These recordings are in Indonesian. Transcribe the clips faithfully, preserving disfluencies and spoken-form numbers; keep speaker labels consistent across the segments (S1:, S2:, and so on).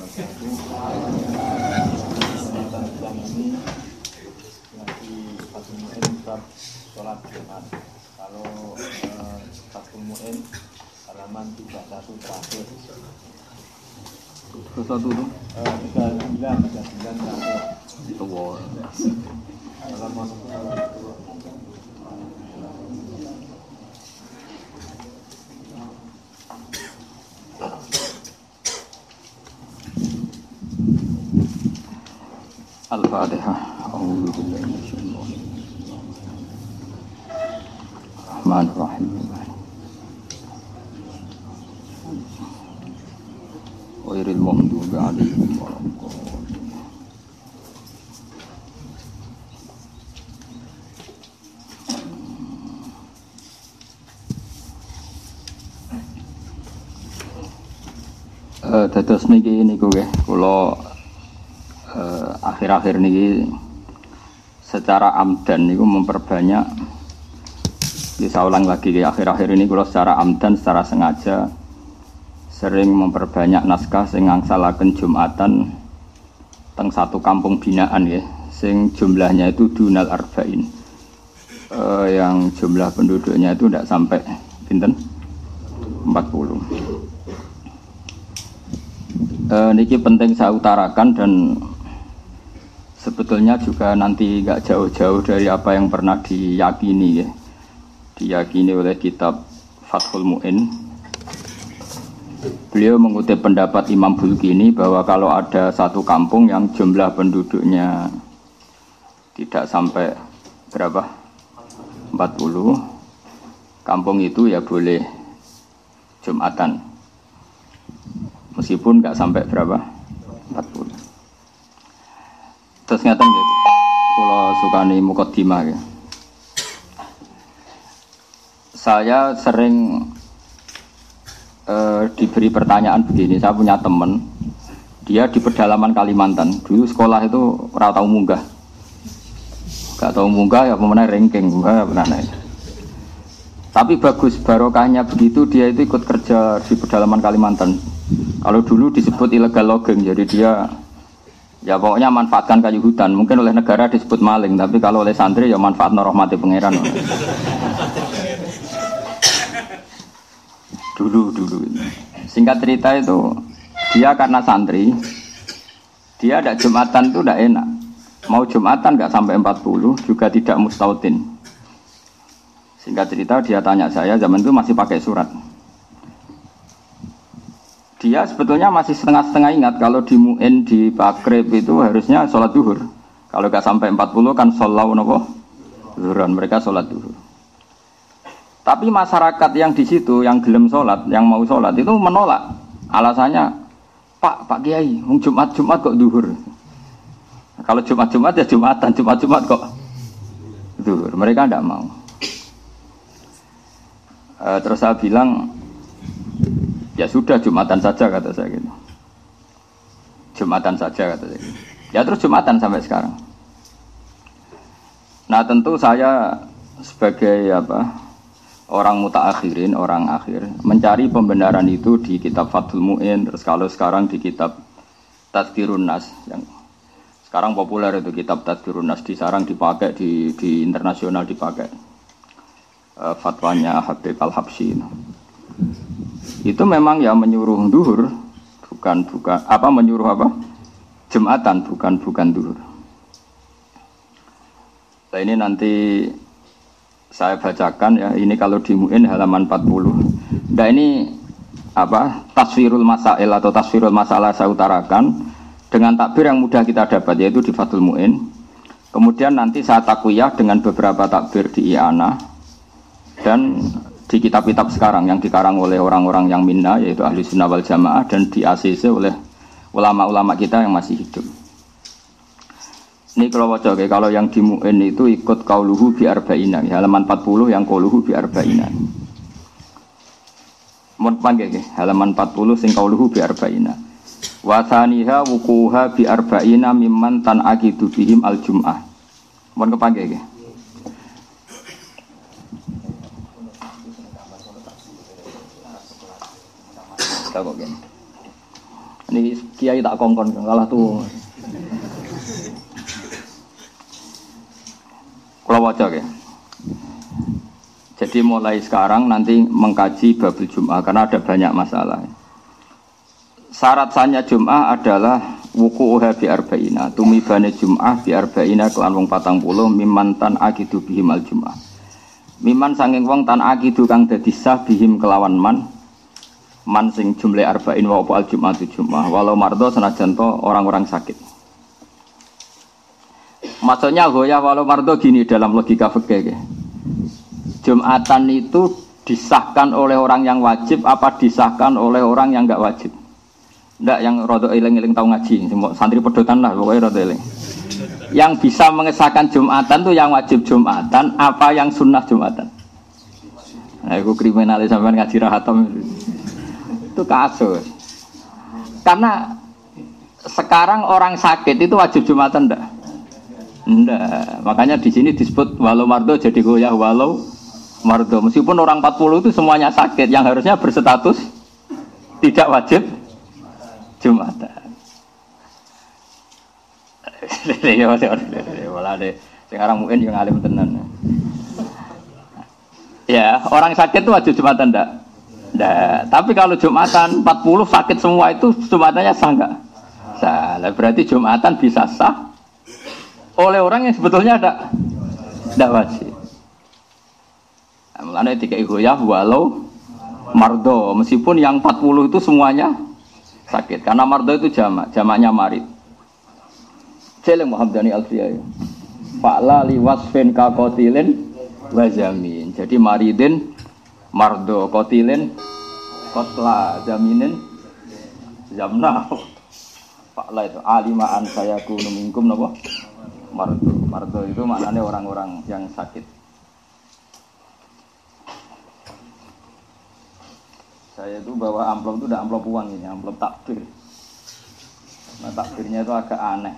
S1: Tentang yang ini lagi Fathul Mu'in bab sholat Jumat. Kalau eh, Fathul Mu'in halaman tiga puluh satu terakhir.
S2: Terus satu tuh?
S1: Eh, tiga puluh sembilan, tiga puluh sembilan terakhir.
S2: Itu wow.
S1: Halaman itu.
S2: Al-Fatihah. A'udzu billahi minasyaitonir rajim. Rahmanir-Rahim. Ghairil maghdubi 'alaihim waladdallin. Eh dados niki niku nggih kula Uh, akhir-akhir ini secara amdan niku memperbanyak. Bisa ulang lagi ya, akhir-akhir ini kalau secara amdan, secara sengaja sering memperbanyak naskah sing ngangsalaken Jumatan teng satu kampung binaan ya, sing jumlahnya itu dunal arba'in, uh, yang jumlah penduduknya itu tidak sampai pinten empat puluh. Uh, niki penting saya utarakan dan sebetulnya juga nanti nggak jauh-jauh dari apa yang pernah diyakini ya, diyakini oleh kitab Fathul Mu'in. Beliau mengutip pendapat Imam Bulkini bahwa kalau ada satu kampung yang jumlah penduduknya tidak sampai berapa empat puluh, kampung itu ya boleh Jumatan meskipun nggak sampai berapa empat puluh. Terus ngeten nggih, kula sukani mukaddimah ya. Saya sering eh, diberi pertanyaan begini, saya punya teman, dia di pedalaman Kalimantan, dulu sekolah itu ora tau munggah. Gak tau munggah ya pemenang ranking, munggah ya pemenang. Tapi bagus barokahnya begitu, dia itu ikut kerja di pedalaman Kalimantan. Kalau dulu disebut illegal logging, jadi dia ya pokoknya manfaatkan kayu hutan. Mungkin oleh negara disebut maling, tapi kalau oleh santri ya manfaat rahmati pangeran. Dulu dulu. Singkat cerita itu dia karena santri, dia ada Jumatan itu tidak enak. Mau Jumatan nggak sampai empat puluh, juga tidak mustautin. Singkat cerita dia tanya saya, zaman itu masih pakai surat. Dia sebetulnya masih setengah-setengah ingat kalau di Mu'in di Pakrib itu harusnya sholat duhur. Kalau nggak sampai empat puluh kan sholau nopo duhuran, mereka sholat duhur. Tapi masyarakat yang di situ yang gelem sholat, yang mau sholat itu menolak. Alasannya, Pak, Pak Kiai, Jumat-Jumat kok duhur. Kalau Jumat-Jumat ya Jumatan, Jumat-Jumat kok duhur. Mereka tidak mau. E, terus saya bilang, ya sudah Jumatan saja kata saya gitu. Jumatan saja kata saya gitu. Ya terus Jumatan sampai sekarang. Nah tentu saya sebagai apa orang mutaakhirin, orang akhir, mencari pembenaran itu di kitab Fathul Mu'in. Terus kalau sekarang di kitab Tadhkirun Nas yang sekarang populer itu kitab Tadhkirun Nas, di sarang dipakai di, di internasional dipakai. Uh, fatwanya Habib Al-Habsyi. Itu memang ya menyuruh duhur, bukan bukan apa menyuruh apa Jumatan, bukan bukan duhur. Nah ini nanti saya bacakan ya, ini kalau di Mu'in halaman empat puluh. Nah ini apa tasfirul masail atau tasfirul masalah saya utarakan dengan takbir yang mudah kita dapat, yaitu di Fathul Mu'in. Kemudian nanti saya takwiyah dengan beberapa takbir di I'anah dan di kitab-kitab sekarang yang dikarang oleh orang-orang yang minna, yaitu ahli sunnah wal jamaah, dan di A C C oleh ulama-ulama kita yang masih hidup. Ini kalau wajah, kalau yang di Mu'in itu ikut qauluhu bi arba'ina, halaman empat puluh yang qauluhu bi arba'ina. Mun panggil halaman empat puluh sing qauluhu bi arba'ina. Wa thaniha wuquha bi arba'ina mimman tan'aqidu bihim al-jum'ah. Mun kepanggil nggih. Ini kiai tak kongkon kalah tuh. Kalau waca ya. Jadi mulai sekarang nanti mengkaji babul Jum'ah karena ada banyak masalah. Syarat sahnya Jum'ah adalah wuku'uha bi arba'ina, tumibane Jum'ah bi arba'ina kelan wong patang puluh mimman tan akidu bihim al Jum'ah. Mimman sanging wong tan akidu kang dadi sah bihim kelawan man man sing jumlah arba'in wa al Jum'ah tu Jum'ah walau mardo senajan to orang-orang sakit. Maksudnya goyah walau mardo gini dalam logika fikih. Jumatan itu disahkan oleh orang yang wajib apa disahkan oleh orang yang enggak wajib? Enggak, yang rada eling-eling tahu ngaji, santri pedotan lah pokoknya rada eling. Yang bisa mengesahkan Jumatan tuh yang wajib Jumatan apa yang sunnah Jumatan? Nah, itu kriminalis sampean ngaji rahatam itu kasus. Karena sekarang orang sakit itu wajib Jumatan enggak? Enggak. Makanya di sini disebut walau mardo jadi goyah walau mardo. Meskipun orang empat puluh itu semuanya sakit yang harusnya berstatus tidak wajib Jumatan. Sekarang mungkin yang alim tenan. Ya, orang sakit itu wajib Jumatan enggak? Enggak. Tapi kalau Jumatan empat puluh sakit semua itu Jumatannya sah enggak? Sah. Berarti Jumatan bisa sah oleh orang yang sebetulnya enggak enggak wajib. Mulanya tiga igoyah walau mardo, meskipun yang empat puluh itu semuanya sakit. Karena mardo itu jamak, jamaknya marid. Jeleng Muhammadani Alfiyah. Fa'la liwasfin ka qatilin wa zamin. Jadi maridin mardo, qatilin qatla, zaminin zamna. Fa'la itu alimaan saya kunu minkum napa? Mardo. Mardo itu maknanya orang-orang yang sakit. Saya itu bawa amplop itu udah amplop uang ini, amplop takbir. Nah takbirnya itu agak aneh.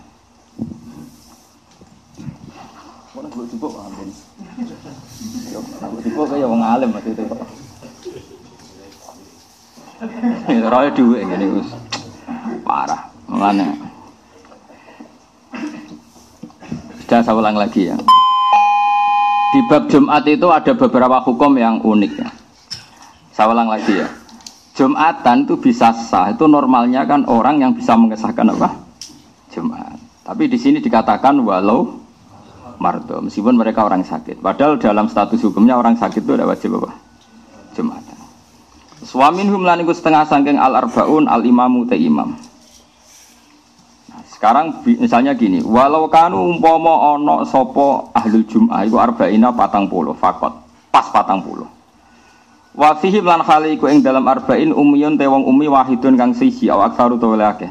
S2: Mana belum cukup ampun. Yo, aku cukup kayak orang alim waktu itu. Ini roy duit ini us parah, mana? Sudah saya ulang lagi ya. Di bab Jumat itu ada beberapa hukum yang unik ya. Saya ulang lagi ya. Jumatan itu bisa sah, itu normalnya kan orang yang bisa mengesahkan apa? Jumat. Tapi di sini dikatakan walau mardo, meskipun mereka orang sakit. Padahal dalam status hukumnya orang sakit itu ada wajib apa? Jumatan. Suamin humlan iku setengah sangking al arbaun al imamu te imam. Nah, sekarang misalnya gini, walau kanu umpama ana sapa ahlul jum'ah iku arba'ina patang puluh fakot, pas patang puluh. Wa fihi lan khali iku ing dalam arba'in umiyun te wong umi wahidun kang siji awak saru to akeh.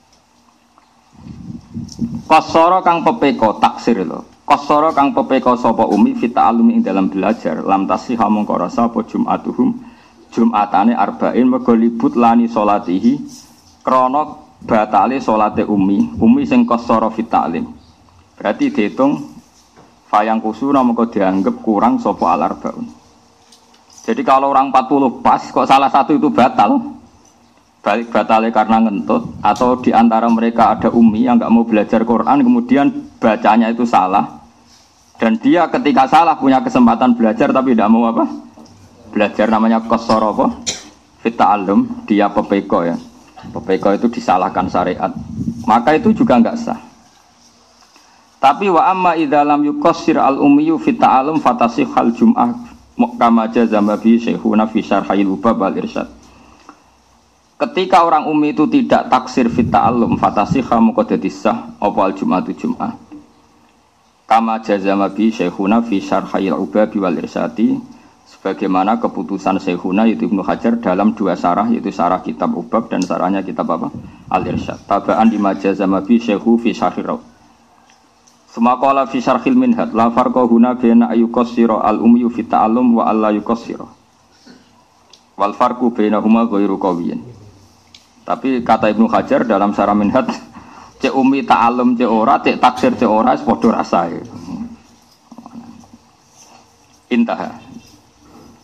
S2: Qasara kang pepeko taksir lho. Qasara kang pepeko sapa umi fi ta'allumi ing dalam belajar lam tasihha mongko rasa apa jum'atuhum Jumatane arba'in mergo libut lani salatihi krana batale salate umi, umi sing qasara fi ta'lim. Berarti dihitung fayang kusuna mongko dianggap kurang sapa al arba'un. Jadi kalau orang empat puluh pas, kok salah satu itu batal, balik batalnya karena ngentut, atau di antara mereka ada umi yang nggak mau belajar Quran, kemudian bacanya itu salah, dan dia ketika salah punya kesempatan belajar tapi tidak mau apa? Belajar namanya qasara apa? Fit ta'allum, dia pepeko ya, pepeko itu disalahkan syariat, maka itu juga nggak sah. Tapi wa amma idza lam yuqassir al ummiyu fit ta'allum fatasihhal jum'ah kama jazama bi syekhuna fi syarhil ubab wal irsyad. Ketika orang umi itu tidak taksir fit ta'allum fatasihha moko dadi sah apa al jum'atu jum'ah. Kama jazama bi syekhuna fi syarhil ubab wal irsyadi, sebagaimana keputusan syekhuna yaitu Ibnu Hajar dalam dua syarah, yaitu syarah kitab ubab dan syarahnya kitab apa? Al irsyad. Tabaan di majazama bi syekhu fi syarhil Semakala fi syarhil minhad la farqa huna baina ayuqassira al umyu fi ta'allum wa alla yuqassira. Wal farqu bainahuma ghairu qawiyyin. Tapi kata Ibnu Hajar dalam syarah minhad, cek umi ta'allum cek ora, cek taksir cek ora padha rasae. Intah.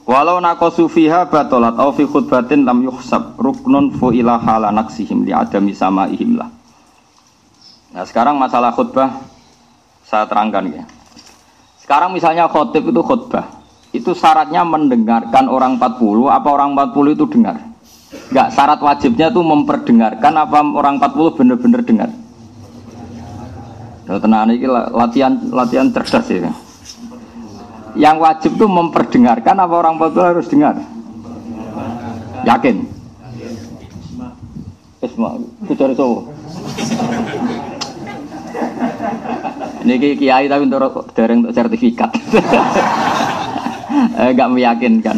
S2: Walau naqasu fiha batalat aw fi khutbatin lam yuhsab ruknun fu ila hala naqsihim li adami samaihim lah. Nah, sekarang masalah khutbah saya terangkan ya. Sekarang misalnya khotib itu khutbah, itu syaratnya mendengarkan orang empat puluh apa orang empat puluh itu dengar? Enggak, syarat wajibnya itu memperdengarkan apa orang empat puluh benar-benar dengar. Ya tenan iki latihan latihan cerdas ya. Yang wajib itu memperdengarkan apa orang empat puluh harus dengar? Yakin? Isma, kucari sowo. Ini kiai tapi untuk dereng untuk sertifikat. eh, gak meyakinkan.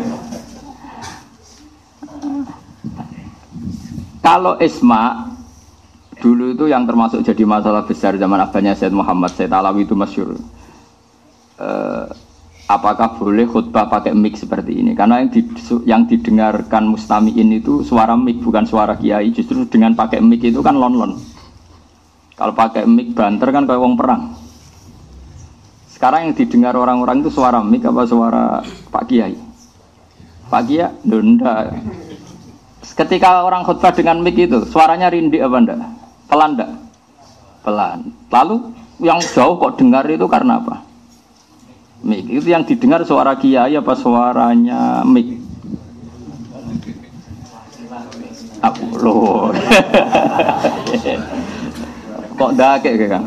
S2: Kalau isma dulu itu yang termasuk jadi masalah besar zaman abahnya Sayyid Muhammad Sayyid Alawi itu masyhur. Eh, apakah boleh khutbah pakai mic seperti ini? Karena yang, di, yang didengarkan mustami'in itu suara mic bukan suara kiai. Justru dengan pakai mic itu kan lon-lon. Kalau pakai mic banter kan kayak wong perang. Sekarang yang didengar orang-orang itu suara mic apa suara Pak Kiai? Pak Kiai, ndak. Ketika orang khutbah dengan mic itu suaranya rindik apa ndak? Pelan ndak? Pelan. Lalu yang jauh kok dengar itu karena apa? Mic. Itu yang didengar suara Kiai apa suaranya mic? Aku loh. Kok dakek kan?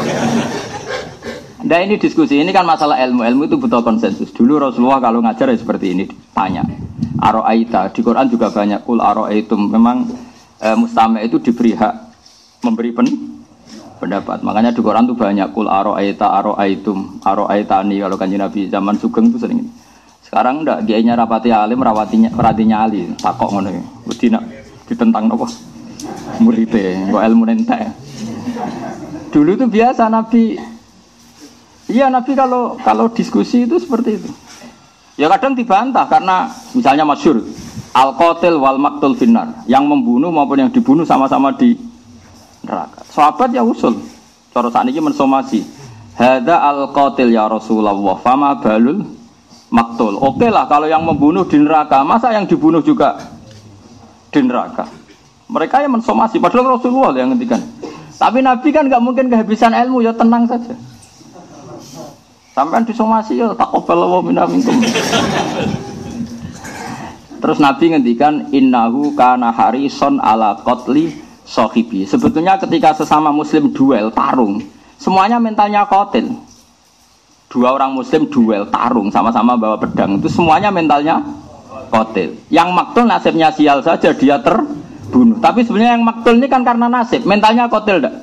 S2: Nah ini diskusi, ini kan masalah ilmu. Ilmu itu butuh konsensus. Dulu Rasulullah kalau ngajar ya seperti ini, tanya Aro'aita, di Quran juga banyak Kul aro'aitum, memang e, mustami' itu diberi hak memberi pen, pendapat. Makanya di Quran itu banyak Kul aro'aita, aro'aitum, aro'aitani. Kalau kanjeng Nabi zaman Sugeng itu sering. Sekarang enggak, dianya rapati alim, rawatinya, perhatinya ali. Takok ngono ya, wedi nak ditentang nopo muridé, kok ilmu nentek. Dulu itu biasa Nabi, iya Nabi kalau kalau diskusi itu seperti itu. Ya kadang dibantah karena misalnya masyhur al-qatil wal maqtul finnar, yang membunuh maupun yang dibunuh sama-sama di neraka. Sahabat ya usul, cara sakniki mensomasi. Hadza al-qatil ya Rasulullah, fama balul maqtul. Oke lah kalau yang membunuh di neraka, masa yang dibunuh juga di neraka? Mereka yang mensomasi, padahal Rasulullah yang ngendikan. Tapi Nabi kan nggak mungkin kehabisan ilmu, ya tenang saja. Sampai disomasi ya taqabbal minna minkum. Terus Nabi ngendikan innahu kana harison ala qatli sahibi. Sebetulnya ketika sesama muslim duel tarung, semuanya mentalnya qatil. Dua orang muslim duel tarung sama-sama bawa pedang, itu semuanya mentalnya qatil. Yang maktul nasibnya sial saja, dia terbunuh. Tapi sebenarnya yang maktul ini kan karena nasib, mentalnya qatil enggak?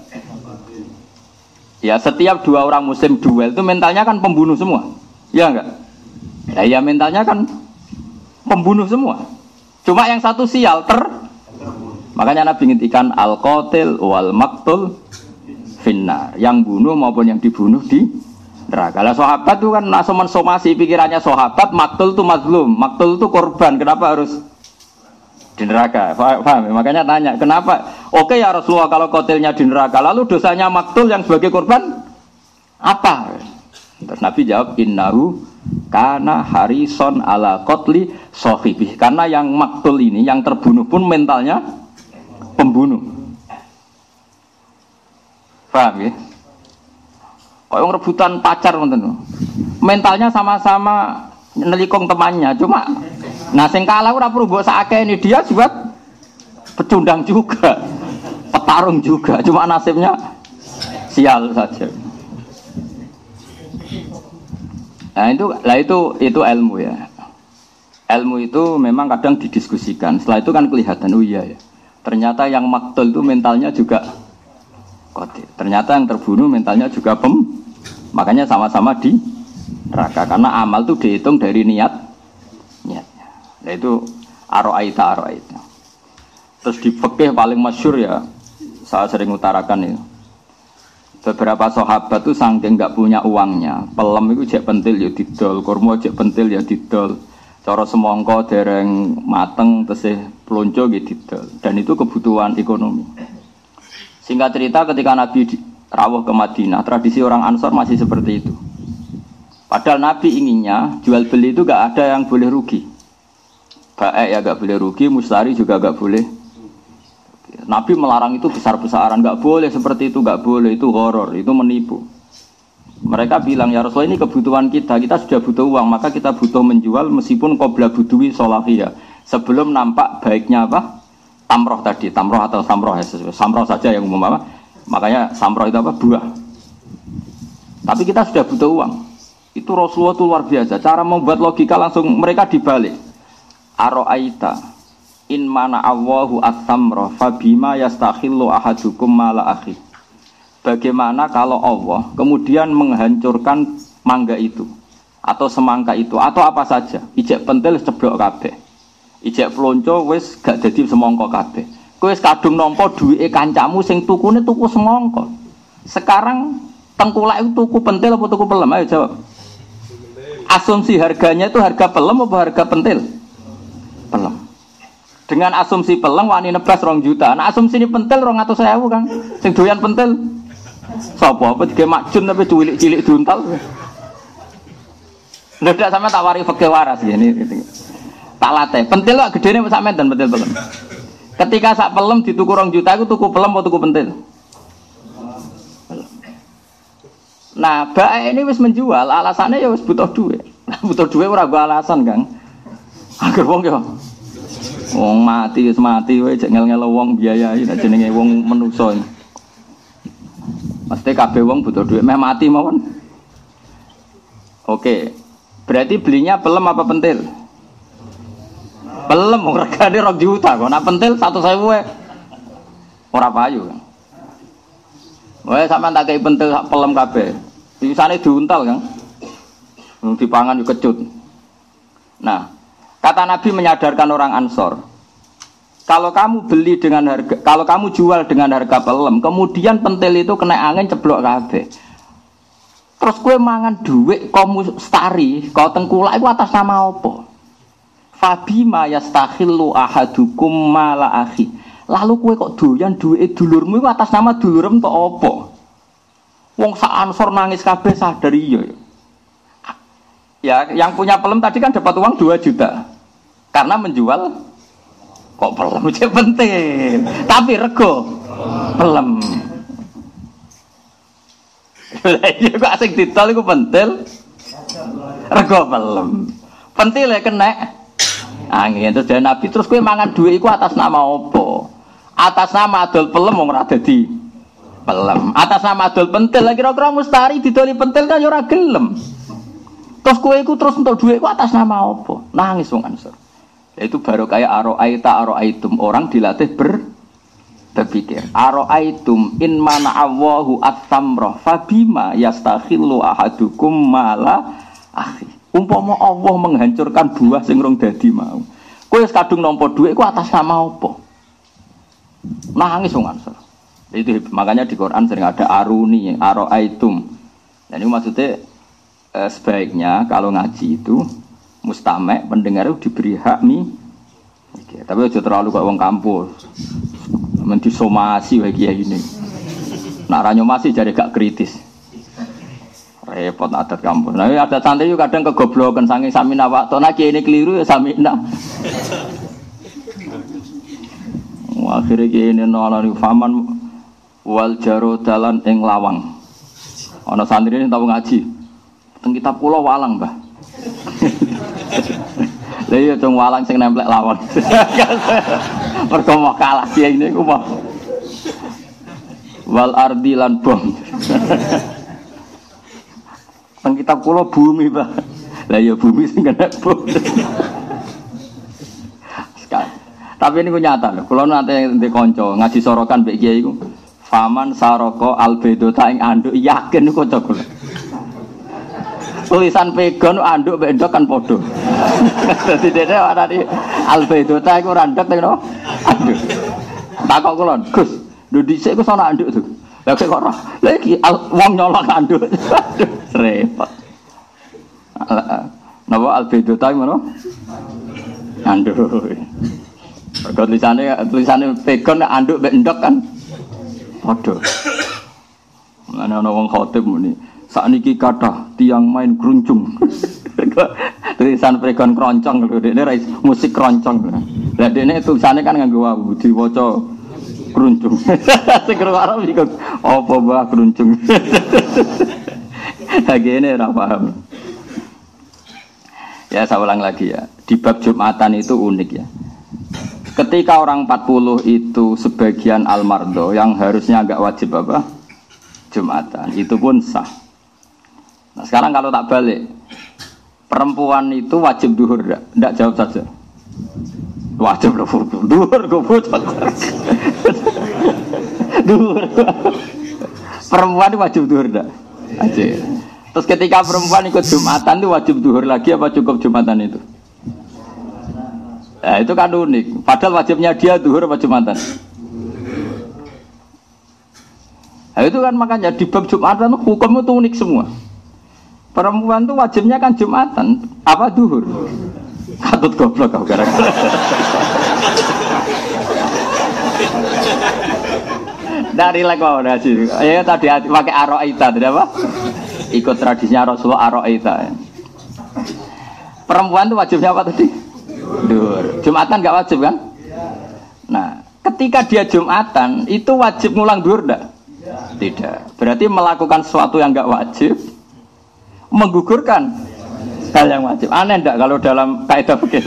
S2: Ya setiap dua orang muslim duel itu mentalnya kan pembunuh semua. Ya enggak? Ya, ya mentalnya kan pembunuh semua. Cuma yang satu sial ter. Makanya Nabi ngintikan al-qatil wal maktul finnar. Yang bunuh maupun yang dibunuh di neraka. Lah sahabat itu kan langsung mensomasi pikirannya sahabat, maktul itu mazlum, maktul itu korban. Kenapa harus di neraka? Paham? Makanya tanya, kenapa? Oke ya Rasulullah kalau qatilnya di neraka, lalu dosanya maktul yang sebagai korban apa? Terus Nabi jawab innahu kana harison ala qatli sahibi. Karena yang maktul ini, yang terbunuh pun mentalnya pembunuh. Paham ya? Kayak rebutan pacar ngoten. Mentalnya sama-sama nelikong temannya, cuma nah sing kalah ora perlu mbok sakene, dia juga pecundang juga, petarung juga, cuma nasibnya sial saja. Nah itu, lah itu itu ilmu ya. Ilmu itu memang kadang didiskusikan. Setelah itu kan kelihatan, oh iya ya. Ternyata yang maktul itu mentalnya juga qatil. Ternyata yang terbunuh mentalnya juga pem. Makanya sama-sama di neraka karena amal itu dihitung dari niat niatnya. Nah itu aro'aita aro'aita. Terus di fikih paling masyhur ya, saya sering utarakan itu. Beberapa sahabat tuh saking nggak punya uangnya, pelem itu jek pentil ya didol, kurma jek pentil ya didol, cara semongko dereng mateng tesih plonco ya didol. Dan itu kebutuhan ekonomi. Singkat cerita ketika Nabi rawuh ke Madinah, tradisi orang Ansor masih seperti itu. Padahal Nabi inginnya jual beli itu gak ada yang boleh rugi. Baik ya gak boleh rugi, mustari juga gak boleh. Nabi melarang itu besar-besaran, gak boleh seperti itu, gak boleh, itu horor, itu menipu. Mereka bilang, ya Rasulullah ini kebutuhan kita, kita sudah butuh uang, maka kita butuh menjual meskipun qabla budui solahiyah. Sebelum nampak baiknya apa? Tamroh tadi, tamroh atau samroh, ya, samroh saja yang umum apa? Makanya samroh itu apa? Buah. Tapi kita sudah butuh uang. Itu Rasulullah itu luar biasa. Cara membuat logika langsung mereka dibalik. Aro'aita in mana Allahu at-tamra fabima yastakhillu ahadukum mala akhi. Bagaimana kalau Allah kemudian menghancurkan mangga itu atau semangka itu atau apa saja, ijek pentil ceblok kabeh, ijek plonco wis gak dadi semangka kabeh. Kowe wis kadung nampa duwike kancamu sing tukune tuku semangka. Sekarang tengkulak itu tuku pentil apa tuku pelem? Ayo jawab. Asumsi harganya itu harga pelem apa harga pentil? Pelem. Dengan asumsi pelem wani nebas rong juta. Nah asumsi ini pentil rong atus sewu Kang. Sing doyan pentil sapa apa dige makjun tapi cilik-cilik duntal. Lha ndak sampe tak wari fikih waras ngene iki. Tak latih. Pentil kok gedene sak menten pentil pelem. Ketika sak pelem dituku rong juta iku tuku pelem apa tuku pentil? Nah, bae ini wis menjual, alasannya ya wis butuh duit. Butuh duit ora go alasan, Kang. Agar wong yo wong mati wis mati wae jek ngel-ngel wong biayai nek jenenge wong manusa. Mesti kabeh wong butuh duit meh mati mawon. Oke. Berarti belinya pelem apa pentil? Pelem regane rong juta kok. Nek pentil seratus ribu wae ora payu. Wae sampean tak kei pentil sak pelem kabeh. Isane diuntal, Kang. Dipangan yo kecut. Nah, kata Nabi menyadarkan orang Ansor, kalau kamu beli dengan harga, kalau kamu jual dengan harga pelem, kemudian pentil itu kena angin ceblok kabeh. Terus kowe mangan dhuwit kamu stari, kau tengkulak iku atas nama apa? Fabima yastakhillu ahadukum mala akhi. Lalu kowe kok doyan dhuwite dulurmu iku atas nama dulurem tok apa? Wong sak Ansor nangis kabeh sadar iya. Ya, yang punya pelem tadi kan dapat uang dua juta. Karena menjual kok pelem aja penting. Tapi rego pelem. Lah iya kok asing ditol iku pentil. Rego pelem. Pentil ya kena angin terus dari Nabi terus kowe mangan duit iku atas nama apa? Atas nama adol pelem wong ora dadi pelem. Atas nama adol pentil lagi kira-kira mustari didoli pentil kan yo ora gelem. Terus kowe iku terus entuk dhuwit ku atas nama apa? Nangis wong Ansor. Itu baru kayak aro'aita aro'aitum, orang dilatih ber berpikir. Aro'aitum in mana Allahu at-tamra fabima yastakhillu ahadukum mala akhi. Umpama Allah menghancurkan buah sing rong dadi mau. Kowe wis kadung nampa dhuwit ku atas nama apa? Nangis wong Ansor. Itu makanya di Quran sering ada aruni, aro'aitum. Dan ini maksudnya eh, sebaiknya kalau ngaji itu mustamek pendengar itu diberi hak mi. Oke, tapi aja terlalu kok wong kampus. Mendisomasi bagi ini. Nak ranyo masih jadi gak kritis. Repot adat kampus. Nah, ada santri juga kadang kegoblokan saking samina waktu nak ini keliru ya samina. Wah, akhirnya kene nolani faman wal jaro dalan ing lawang. Ana santri ini tahu ngaji. Teng kitab kula walang, Mbah. Lah iya dong walang sing nemplek lawang. Mergo mau kalah kiai niku mah. Wal ardi lan bom. Teng kitab kula bumi, Mbah. Lah iya bumi sing kena bom. Tapi ini nyata lho. Kula nate ndek kanca ngaji sorokan mbek kiai iku. Faman saroko albedota ing anduk yakin kok kula. Tulisan pegon anduk mbek ndok kan padha. Dadi dene ana di albedota iku ora ndok tenan. Anduk. Takok kula, Gus, lho dhisik ku ana anduk to. Lah kok ora. Lah iki wong nyolong anduk. Repot. Napa albedota ngono? Anduk. Kalau tulisannya tulisannya pegon anduk mbek ndok kan. Padha. Ana ana wong khotib muni, Sakniki kathah tiang main keruncung. Tulisan pregon keroncong lho, dekne musik keroncong. Lah dekne tulisane kan nganggo wawu diwaca keruncung. Sing karo iku apa mbah keruncung. Agene ora paham. Ya saya ulang lagi ya. Di bab Jumatan itu unik ya. Ketika orang empat puluh itu sebagian al-mardho yang harusnya agak wajib apa? Jumatan. Itu pun sah. Nah sekarang kalau tak balik, perempuan itu wajib duhur enggak? Enggak, jawab saja. Wajib duhur. Duhur goblok. Duhur. Perempuan itu wajib duhur enggak? Wajib. Terus ketika perempuan ikut Jumatan itu wajib duhur lagi apa cukup Jumatan itu? Nah, itu kan unik. Padahal wajibnya dia duhur apa Jumatan? Nah, itu kan makanya di bab Jumatan hukum itu unik semua. Perempuan itu wajibnya kan Jumatan apa duhur? Katut goblok kau gara-gara. Dari lek mau nasi. Ya tadi pakai aroita tidak apa? Ikut tradisinya Rasulullah aroita. Perempuan itu wajibnya apa tadi? Duhur. Jumatan enggak wajib kan? Nah, ketika dia Jumatan itu wajib ngulang duhur enggak? Tidak. Berarti melakukan sesuatu yang enggak wajib menggugurkan hal yang wajib. Aneh enggak kalau dalam kaidah fikih?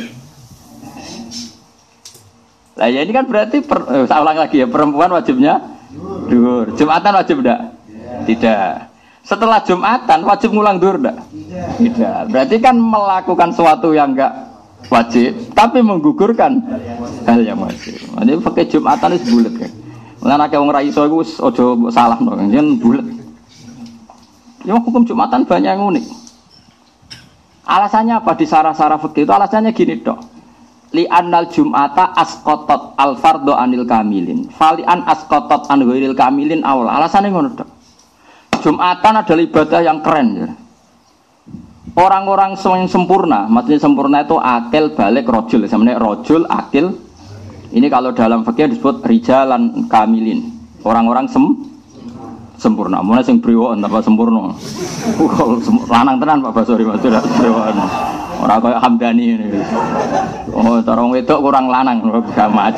S2: Lah ya ini kan berarti per, eh, saya ulang lagi ya, perempuan wajibnya duhur. Jumatan wajib enggak? Tidak. Setelah Jumatan wajib ngulang duhur enggak? Tidak. Berarti kan melakukan sesuatu yang enggak wajib tapi menggugurkan hal yang wajib. Jadi pakai Jumatan itu bulat kan. Lan akeh wong ra iso iku aja salah no, yen bulat. Ya hukum Jumatan banyak yang unik. Alasannya apa di sarah-sarah fikih itu? Alasannya gini dok. Li annal Jum'ata asqatat al fardhu anil kamilin. Fali an asqatat an ghairil kamilin awal. Alasannya ngono dok. Jumatan adalah ibadah yang keren ya. Orang-orang yang sempurna, maksudnya sempurna itu akil, balik, rojul. Sebenarnya rojul, akil. Ini kalau dalam fikih disebut rijalan kamilin. Orang-orang sem sempurna. Mana sing brewok tanpa sempurna. Uh, lanang tenan Pak Basori Mas tidak brewokan. Ora kaya Hamdani ini. Oh, cara wedok kurang lanang gak maju.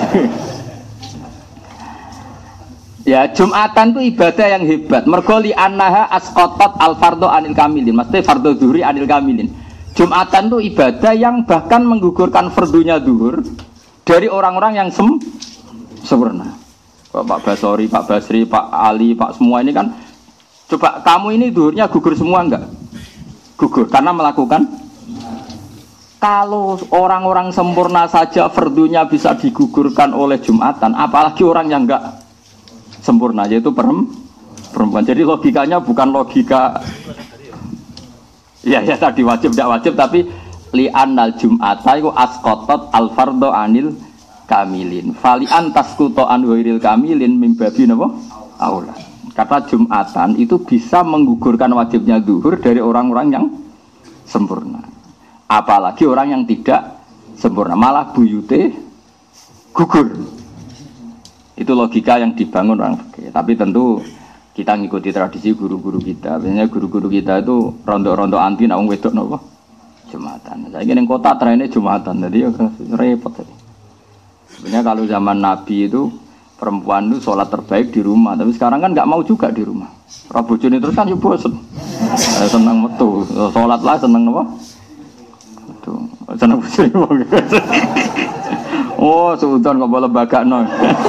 S2: Ya, Jumatan itu ibadah yang hebat. Mergo li annaha asqatat al fardhu anil kamilin. Maksudnya fardhu zuhri anil kamilin. Jumatan itu ibadah yang bahkan menggugurkan fardunya zuhur dari orang-orang yang sem sempurna. Pak Basori, Pak Basri, Pak Ali, Pak semua ini kan coba kamu ini zuhurnya gugur semua enggak? Gugur karena melakukan. Kalau orang-orang sempurna saja fardunya bisa digugurkan oleh Jumatan, apalagi orang yang enggak sempurna, yaitu perempuan. Jadi logikanya bukan logika ya ya tadi wajib tidak wajib, tapi li'annal jum'ata iku asqatat al fardhu anil kamilin fali'an tasqutu an ghairil kamilin mim babi napa aula. Kata Jumatan itu bisa menggugurkan wajibnya zuhur dari orang-orang yang sempurna, apalagi orang yang tidak sempurna, malah buyute gugur. Itu logika yang dibangun orang fikih. Tapi tentu kita ngikuti tradisi guru-guru kita. Biasanya guru-guru kita itu rondo-rondo anti nak wong wedok napa? Jumatan. Saiki ning kota trennya Jumatan. Jadi ya repot tadi. Sebenarnya kalau zaman Nabi itu perempuan itu sholat terbaik di rumah. Tapi sekarang kan nggak mau juga di rumah. Ora bojone terus kan yo bosen. Eh, seneng metu. Sholat lah seneng napa? Tuh, seneng bojone. Oh, sultan kok lembaga no.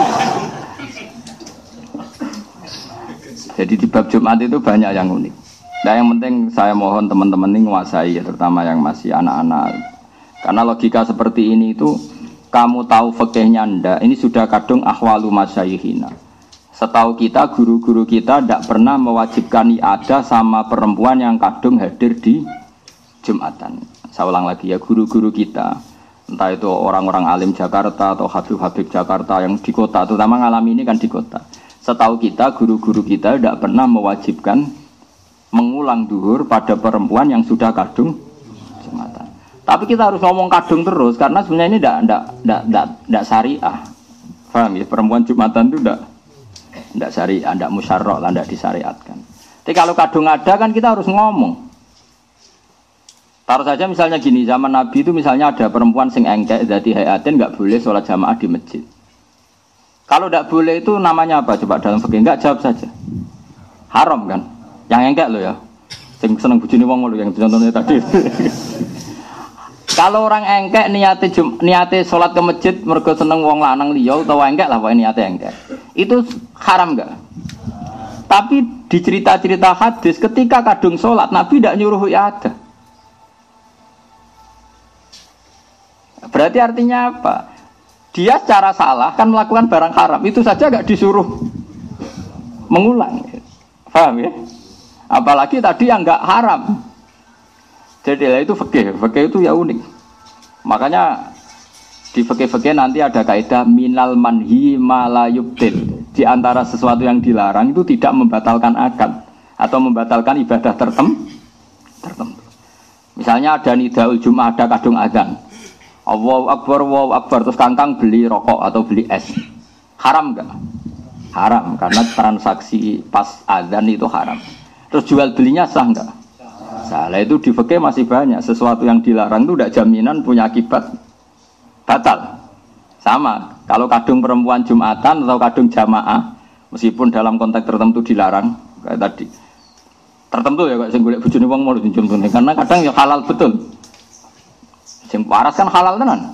S2: Jadi di bab Jumat itu banyak yang unik. Nah yang penting saya mohon teman-teman ini menguasai ya, terutama yang masih anak-anak. Karena logika seperti ini itu kamu tahu fikihnya ndak, ini sudah kadung ahwalu masyayikhina. Setahu kita guru-guru kita tidak pernah mewajibkan iada sama perempuan yang kadung hadir di Jumatan. Saya ulang lagi ya, guru-guru kita, entah itu orang-orang alim Jakarta atau habib-habib Jakarta yang di kota, terutama ngalami ini kan di kota. Setahu kita, guru-guru kita tidak pernah mewajibkan mengulang duhur pada perempuan yang sudah kadung Jumatan. Tapi kita harus ngomong kadung terus, karena sebenarnya ini tidak tidak tidak tidak, tidak syariah. Paham ya? Perempuan Jumatan itu tidak tidak syariah, tidak musyarrah, tidak disyariatkan. Tapi kalau kadung ada kan kita harus ngomong. Taruh saja misalnya gini, zaman Nabi itu misalnya ada perempuan sing engkek dzati hayatin nggak boleh sholat jamaah di masjid. Kalau tidak boleh itu namanya apa? Coba dalam fikih enggak jawab saja. Haram kan? Yang engkek lo ya. Sing seneng bojone wong lo yang contohnya tadi. Kalau orang engkek niate niate sholat ke masjid mergo seneng wong lanang liya utawa engkek lah pokoke niate engkek. Itu haram enggak? Tapi di cerita-cerita hadis ketika kadung sholat Nabi tidak nyuruh iadah. Berarti artinya apa? Dia secara salah kan melakukan barang haram, itu saja enggak disuruh mengulang. Paham ya? Apalagi tadi yang enggak haram. Jadi lah itu fikih, fikih itu ya unik. Makanya di fikih-fikih nanti ada kaidah minal manhi ma la yubtil. Di antara sesuatu yang dilarang itu tidak membatalkan akad atau membatalkan ibadah tertentu. tertentu. Misalnya ada nidaul Jumat, ada kadung azan. Allahu Akbar, Allahu Akbar, terus kangkang beli rokok atau beli es. Haram enggak? Haram, karena transaksi pas azan itu haram. Terus jual belinya sah enggak? Salah. Itu di fikih masih banyak. Sesuatu yang dilarang itu tidak jaminan punya akibat batal. Sama, kalau kadung perempuan Jumatan atau kadung jamaah, meskipun dalam konteks tertentu dilarang, kayak tadi. Tertentu ya kayak sing golek bojone wong mau dijunjung karena kadang ya halal betul. Sing waras kan halal tenan.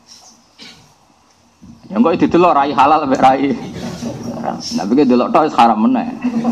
S2: Ya kok didelok rai halal mek rai. Nah begitu delok tok wis haram meneh.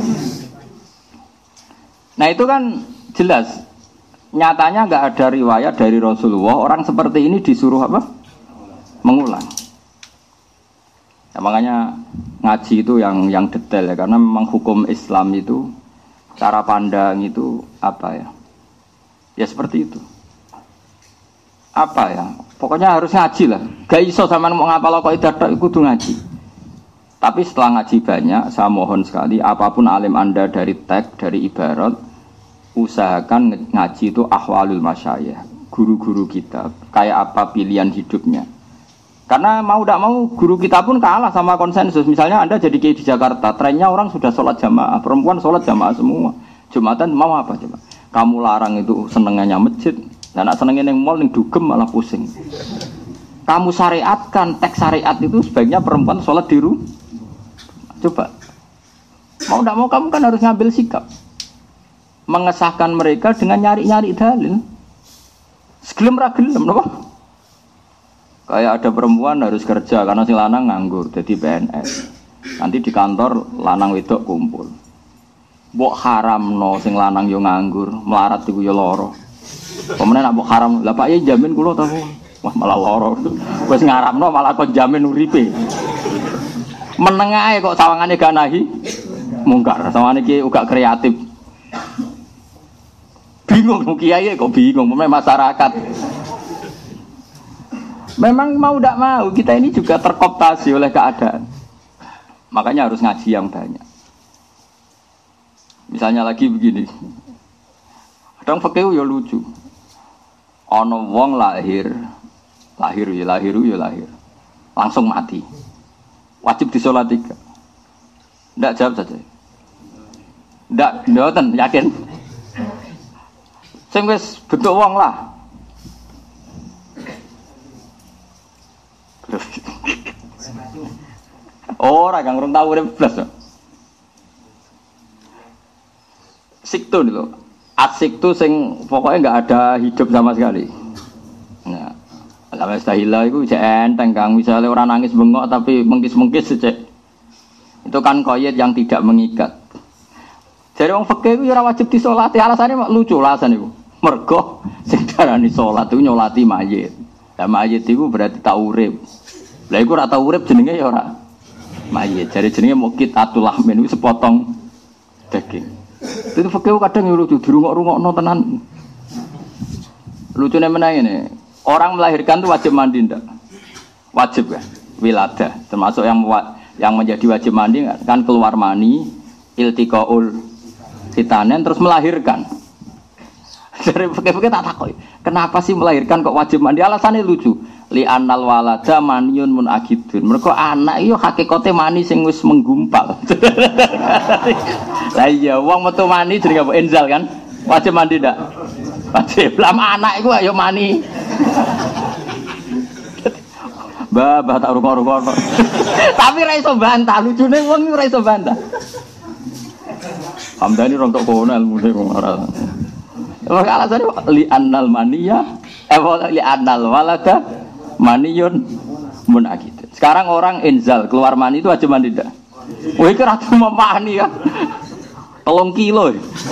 S2: Nah itu kan jelas. Nyatanya enggak ada riwayat dari Rasulullah orang seperti ini disuruh apa? Mengulang. Ya, makanya ngaji itu yang yang detail ya karena memang hukum Islam itu cara pandang itu apa ya? Ya seperti itu. Apa ya? Pokoknya harus ngaji lah. Gak iso sampean mau ngapal kok ibadah kudu ngaji. Tapi setelah ngaji banyak, saya mohon sekali apapun alim Anda dari teks, dari ibarat, usahakan ngaji itu ahwalul masyayikh, guru-guru kita, kayak apa pilihan hidupnya. Karena mau tidak mau guru kita pun kalah sama konsensus. Misalnya Anda jadi kiai di Jakarta, trennya orang sudah sholat jamaah, perempuan sholat jamaah semua. Jumatan mau apa coba? Kamu larang itu senengannya masjid, dan nak senengnya yang mall yang dugem malah pusing. Kamu syariatkan teks syariat itu sebaiknya perempuan sholat di rumah. Coba, mau tidak mau kamu kan harus ngambil sikap, mengesahkan mereka dengan nyari-nyari dalil. Segelem ra gelem, napa? Kayak ada perempuan harus kerja karena si lanang nganggur jadi P N S. Nanti di kantor lanang wedok kumpul. Mbok haramno sing lanang yo nganggur, melarat iku yo lara. Pemene nak mbok haram, lah Pak Yai jamin kula ta. Wah malah lara. Wis ngaramno malah kok jamin uripe. Meneng ae kok sawangane gak nahi mungkar. Sawangane iki uga kreatif. Bingung kiai kok bingung pemene masyarakat. Memang mau tidak mau kita ini juga terkooptasi oleh keadaan. Makanya harus ngaji yang banyak. Misalnya lagi begini. Kadang fikih ya lucu. Ana wong lahir, lahir ya lahir ya lahir. Langsung mati. Wajib disolat tiga. Ndak jawab saja. Ndak, mboten yakin. Sing wis bentuk wong lah. Ora kang urung tau urip blas. Siktu lho. Asik tu sing pokoknya enggak ada hidup sama sekali. Nah, alam istahila iku cek enteng Kang, misale ora nangis bengok tapi mengkis-mengkis cek. Itu kan koyet yang tidak mengikat. Jadi wong fikih iku ora wajib disolati, alasane lucu alasan iku. Mergo sing darani salat iku nyolati mayit. Lah mayit iku berarti tak urip. Lah iku ora tau urip jenenge ya ora mayit. Jadi jenenge muqitatul lahmin iku sepotong daging. Itu fikih kadang lucu dirungok-rungokno tenan. Lucune meneh ngene. Orang melahirkan itu wajib mandi ndak? Wajib kan? Wiladah. Termasuk yang yang menjadi wajib mandi kan keluar mani, iltiqaul khitanen terus melahirkan. Dari fikih-fikih tak takoki, kenapa sih melahirkan kok wajib mandi? Alasannya lucu. li annal walada maniyun mun agidun. Mergo anak iyo hakikate mani sing wis menggumpal. Lah iya wong metu mani jenenge apa enzal kan? Wajib mandi ndak? Wajib. Lah anak iku ayo mani. Bah, bah tak rukun-rukun. Tapi ra iso bantah, lucune wong ora iso bantah. Hamdani rontok kono ilmune kok ora. Wong alasane li annal maniya, eh li annal walada maniyun mun akid. Sekarang orang inzal keluar mani itu aja mandi dah. Wih kira cuma mani ya, tolong kilo.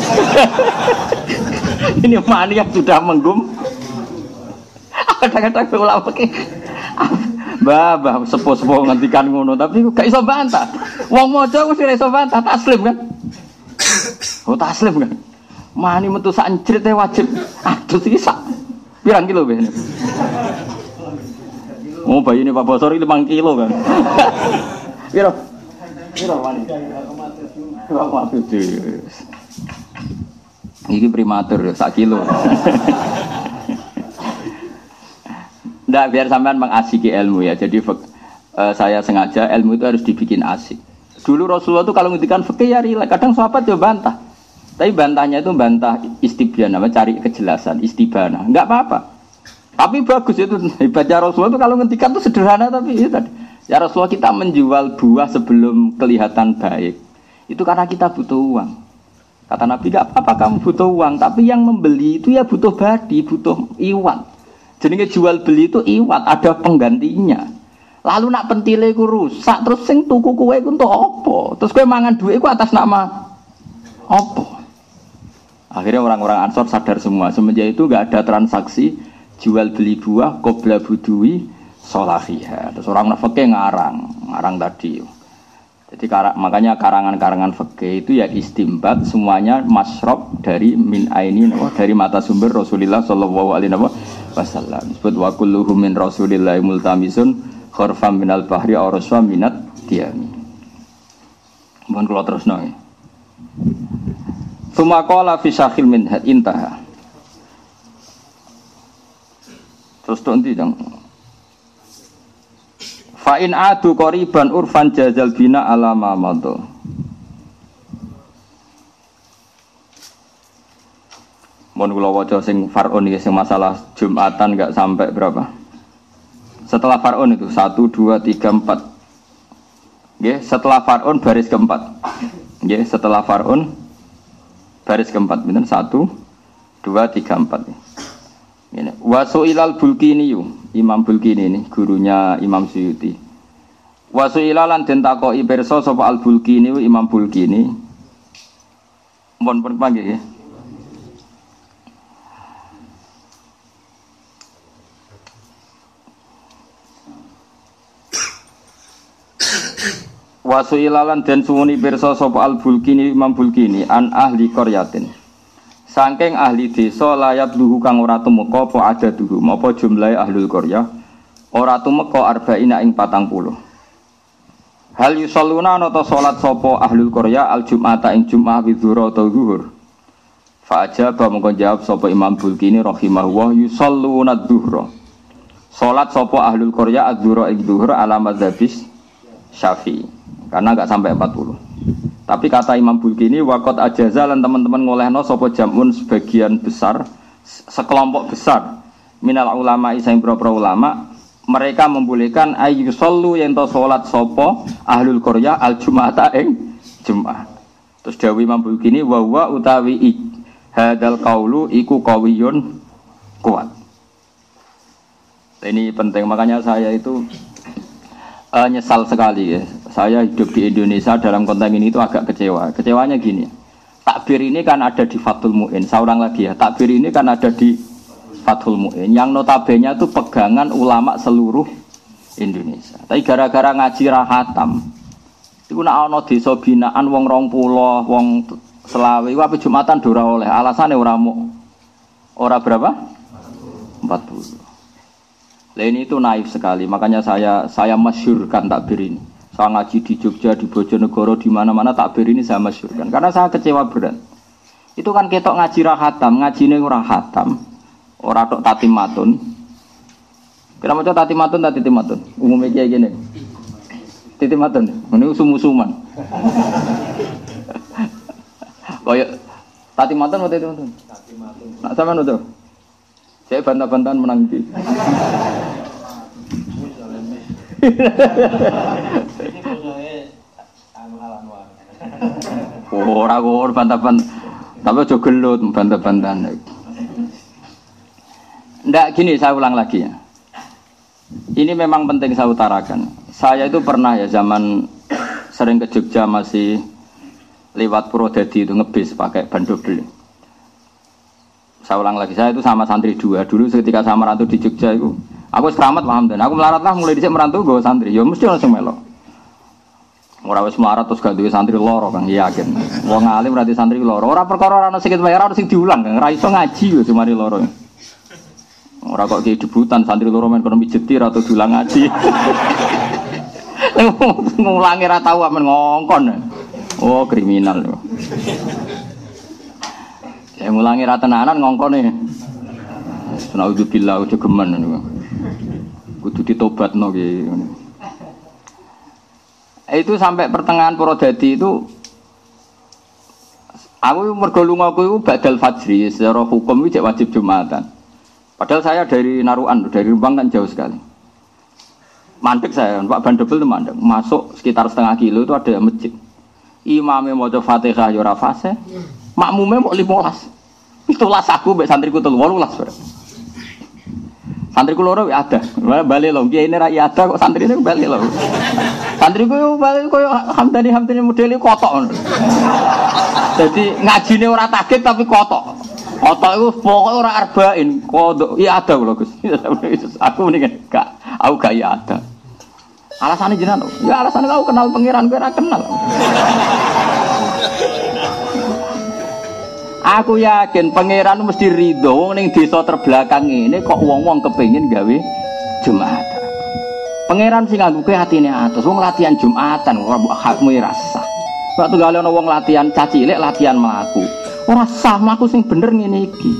S2: Ini mani yang sudah menggum. Kadang-kadang ulama pakai, bah bah sepo-sepo ngantikan ngono, tapi gak iso bantah. Wong mojo mesti iso bantah, taslim kan? Oh taslim kan? Mani metu sak njrite wajib. Aduh iki sak pirang kilo ben. Oh bayi ini Pak Bosor ini lima kilo kan? Kira, kira wani. Waduh, ini primatur sak kilo. Nggak biar sampean mengasiki ilmu ya. Jadi uh, saya sengaja ilmu itu harus dibikin asik. Dulu Rasulullah itu kalau ngendikan fikih ya rileks. Kadang sahabat ya bantah. Tapi bantahnya itu bantah istibyan, nama cari kejelasan, istibana. Enggak apa-apa. Tapi bagus itu hebatnya Rasulullah itu kalau ngendikan itu sederhana tapi itu tadi. Ya Rasulullah kita menjual buah sebelum kelihatan baik. Itu karena kita butuh uang. Kata Nabi enggak apa-apa kamu butuh uang, tapi yang membeli itu ya butuh badi, butuh iwat. Jenenge jual beli itu iwat, ada penggantinya. Lalu nak pentile ku rusak, terus sing tuku kowe ku entuk apa? Terus kowe mangan dhuwit ku atas nama apa? Akhirnya orang-orang Ansor sadar semua. Semenjak itu enggak ada transaksi jual beli buah qabla budui sholahiha. Terus orang fikih ngarang, ngarang tadi. Jadi makanya karangan-karangan fikih itu ya istimbat semuanya masyrab dari min aini dari mata sumber Rasulullah sallallahu alaihi wasallam. Disebut wa kulluhum min Rasulillah multamisun kharfam minal bahri aw raswa minat diami. Mohon kula terusno. Suma qala fi syakhil min intaha. Terus to ndi jang? Fa in adu qoriban urfan jazal bina ala ma madha. Mun kula waca sing far'un iki sing masalah Jumatan enggak sampai berapa? Setelah far'un itu satu dua tiga empat. Nggih, setelah far'un baris keempat. Nggih, setelah far'un baris keempat pinten? satu dua tiga empat. Ini wasuilal Bulkini yu, Imam Bulkini ini gurunya Imam Suyuti. Wasuilalan den takoki pirsa sapa Al Bulkini Imam Bulkini. Mohon pun panggih ya. Wasuilalan den suwuni pirsa sapa Al Bulkini Imam Bulkini an ahli qaryatin. Saking ahli desa layat luhu kang ora tumeka apa adaduhu apa jumlahe ahlul qaryah ora tumeka arba'ina ing patang puluh. Hal yusalluna nata salat sapa ahlul qaryah al jum'ata ing jum'ah widzuhur atau zuhur. Fa ajaba mongko jawab sapa Imam Bulkini rahimahullah yusalluna dzuhra. Salat sapa ahlul qaryah adzuhra ing zuhur ala madzhabis Syafi'i. Karena enggak sampai empat puluh. Tapi kata Imam Bulkini waqat ajaza lan teman-teman ngolehno sapa jamun sebagian besar sekelompok besar minal ulama isang pro-pro ulama mereka membolehkan ayu sallu yen to salat sapa ahlul qaryah al jum'ata ing Jumat. Terus dawuh Imam Bulkini wa wa utawi hadal qaulu iku qawiyun kuat. Ini penting makanya saya itu Uh, nyesal sekali ya. Saya hidup di Indonesia dalam konteks ini itu agak kecewa. Kecewanya gini. Takbir ini kan ada di Fathul Mu'in. Saya ulang lagi ya. Takbir ini kan ada di Fathul Mu'in. Yang notabene itu pegangan ulama seluruh Indonesia. Tapi gara-gara ngaji rahatam. Itu nak ana desa binaan wong rong puluh, wong selawe, iku ape Jumatan ora oleh. Alasane ora mu ora berapa? empat puluh. Lah ini itu naif sekali, makanya saya saya masyhurkan takbir ini. Saya ngaji di Jogja, di Bojonegoro, di mana-mana takbir ini saya masyhurkan. Karena saya kecewa berat. Itu kan ketok ngaji ra khatam, ngajine ora khatam. Ora tok tatim matun. Kira maca tatimatun tati timatun. Umume kiai gini. Titimatun. Ini usum-usuman. Kaya tatimatun atau titimatun?
S1: Tatimatun.
S2: Nak sampean utuh. Saya bantah-bantahan menang iki.
S1: Ini pokoknya anu-anu.
S2: Oh, ora kok bantah-bantahan. Tapi aja gelut bantah-bantahan. Ndak gini, saya ulang lagi ya. Ini memang penting saya utarakan. Saya itu pernah ya zaman sering ke Jogja masih lewat Purwodadi itu ngebis pakai ban double. Saya ulang lagi, saya itu sama santri dua. Dulu ketika saya merantau di Jogja itu, aku keramat paham dan aku melarat lah mulai dhisik merantau gue santri. Ya mesti langsung melok. Ora wis melarat terus gak duwe santri loro Kang, yakin. Wong alim berarti santri loro. Ora perkara ana sikit bayar ora sing diulang Kang. Ora iso ngaji yo semari loro. Ora kok ki debutan santri loro men ekonomi jetir atau diulang ngaji. Ngulangi ra tau amen ngongkon. Oh, kriminal lho. Ya ngulangi ra tenanan ngongkone. Naudzubillah ojo geman niku. Kudu ditobatno ki. Itu sampai pertengahan Purwodadi itu aku mergo lunga ku iku badal fajri secara hukum iki wajib Jumatan. Padahal saya dari Naruan, dari Rembang kan jauh sekali. Mandek saya, Pak Bandebel itu mandek. Masuk sekitar setengah kilo itu ada masjid. Imamnya mau coba Fatihah ya ora fase. Makmume mau lima belas. Itulah aku mbek santriku telu delapan belas. Santriku loro ya ada. Bali lho, kiai ini ra ada kok santrine bali lho. Santriku yo bali koyo Hamdani Hamdani modele kotok. Jadi ngajine ora taget tapi kotok. Kotok iku pokoke ora arbain, kodok iya ada lho Gus. Aku mendingan gak, aku gak ya ada. Alasane jenengan, ya alasane aku kenal pangeran kowe ora kenal. Aku yakin pangeran mesti ridho wong ning desa terbelakang ini kok wong-wong kepengin gawe Jumatan. Pangeran sing ngangguke atine atus, wong latihan Jumatan ora mbok hakmu rasa. Waktu gale ana wong latihan caci cilik latihan mlaku. Ora sah mlaku sing bener ngene iki.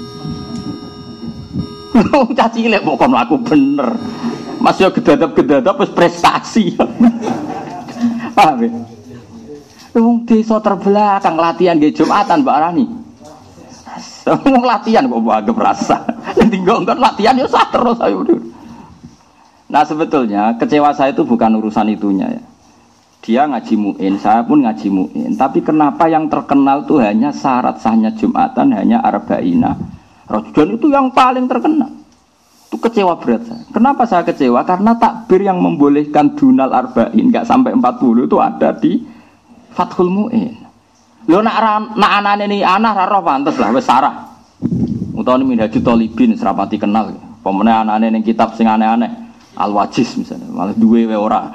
S2: Wong caci cilik kok mlaku bener. Mas yo gedadap-gedadap wis prestasi. Paham ya? Wong desa terbelakang latihan nggih Jumatan Mbak Rani. Wong latihan kok mbok anggap rasa. Tinggal enggak latihan ya sah terus ayo. Nah sebetulnya kecewa saya itu bukan urusan itunya ya. Dia ngaji mu'in, saya pun ngaji mu'in. Tapi kenapa yang terkenal itu hanya syarat sahnya Jumatan, hanya arba'ina Rajul itu yang paling terkenal. Itu kecewa berat saya. Kenapa saya kecewa? Karena takbir yang membolehkan dunal arba'in enggak sampai empat puluh itu ada di Fathul Mu'in. Lho nak nak anane ni anak ra roh pantes lah wis sarah. Utawa Minhajut Thalibin serapati kenal. Pemene anane ning kitab sing aneh-aneh. Al-Wajiz misalnya, malah duwe wae ora.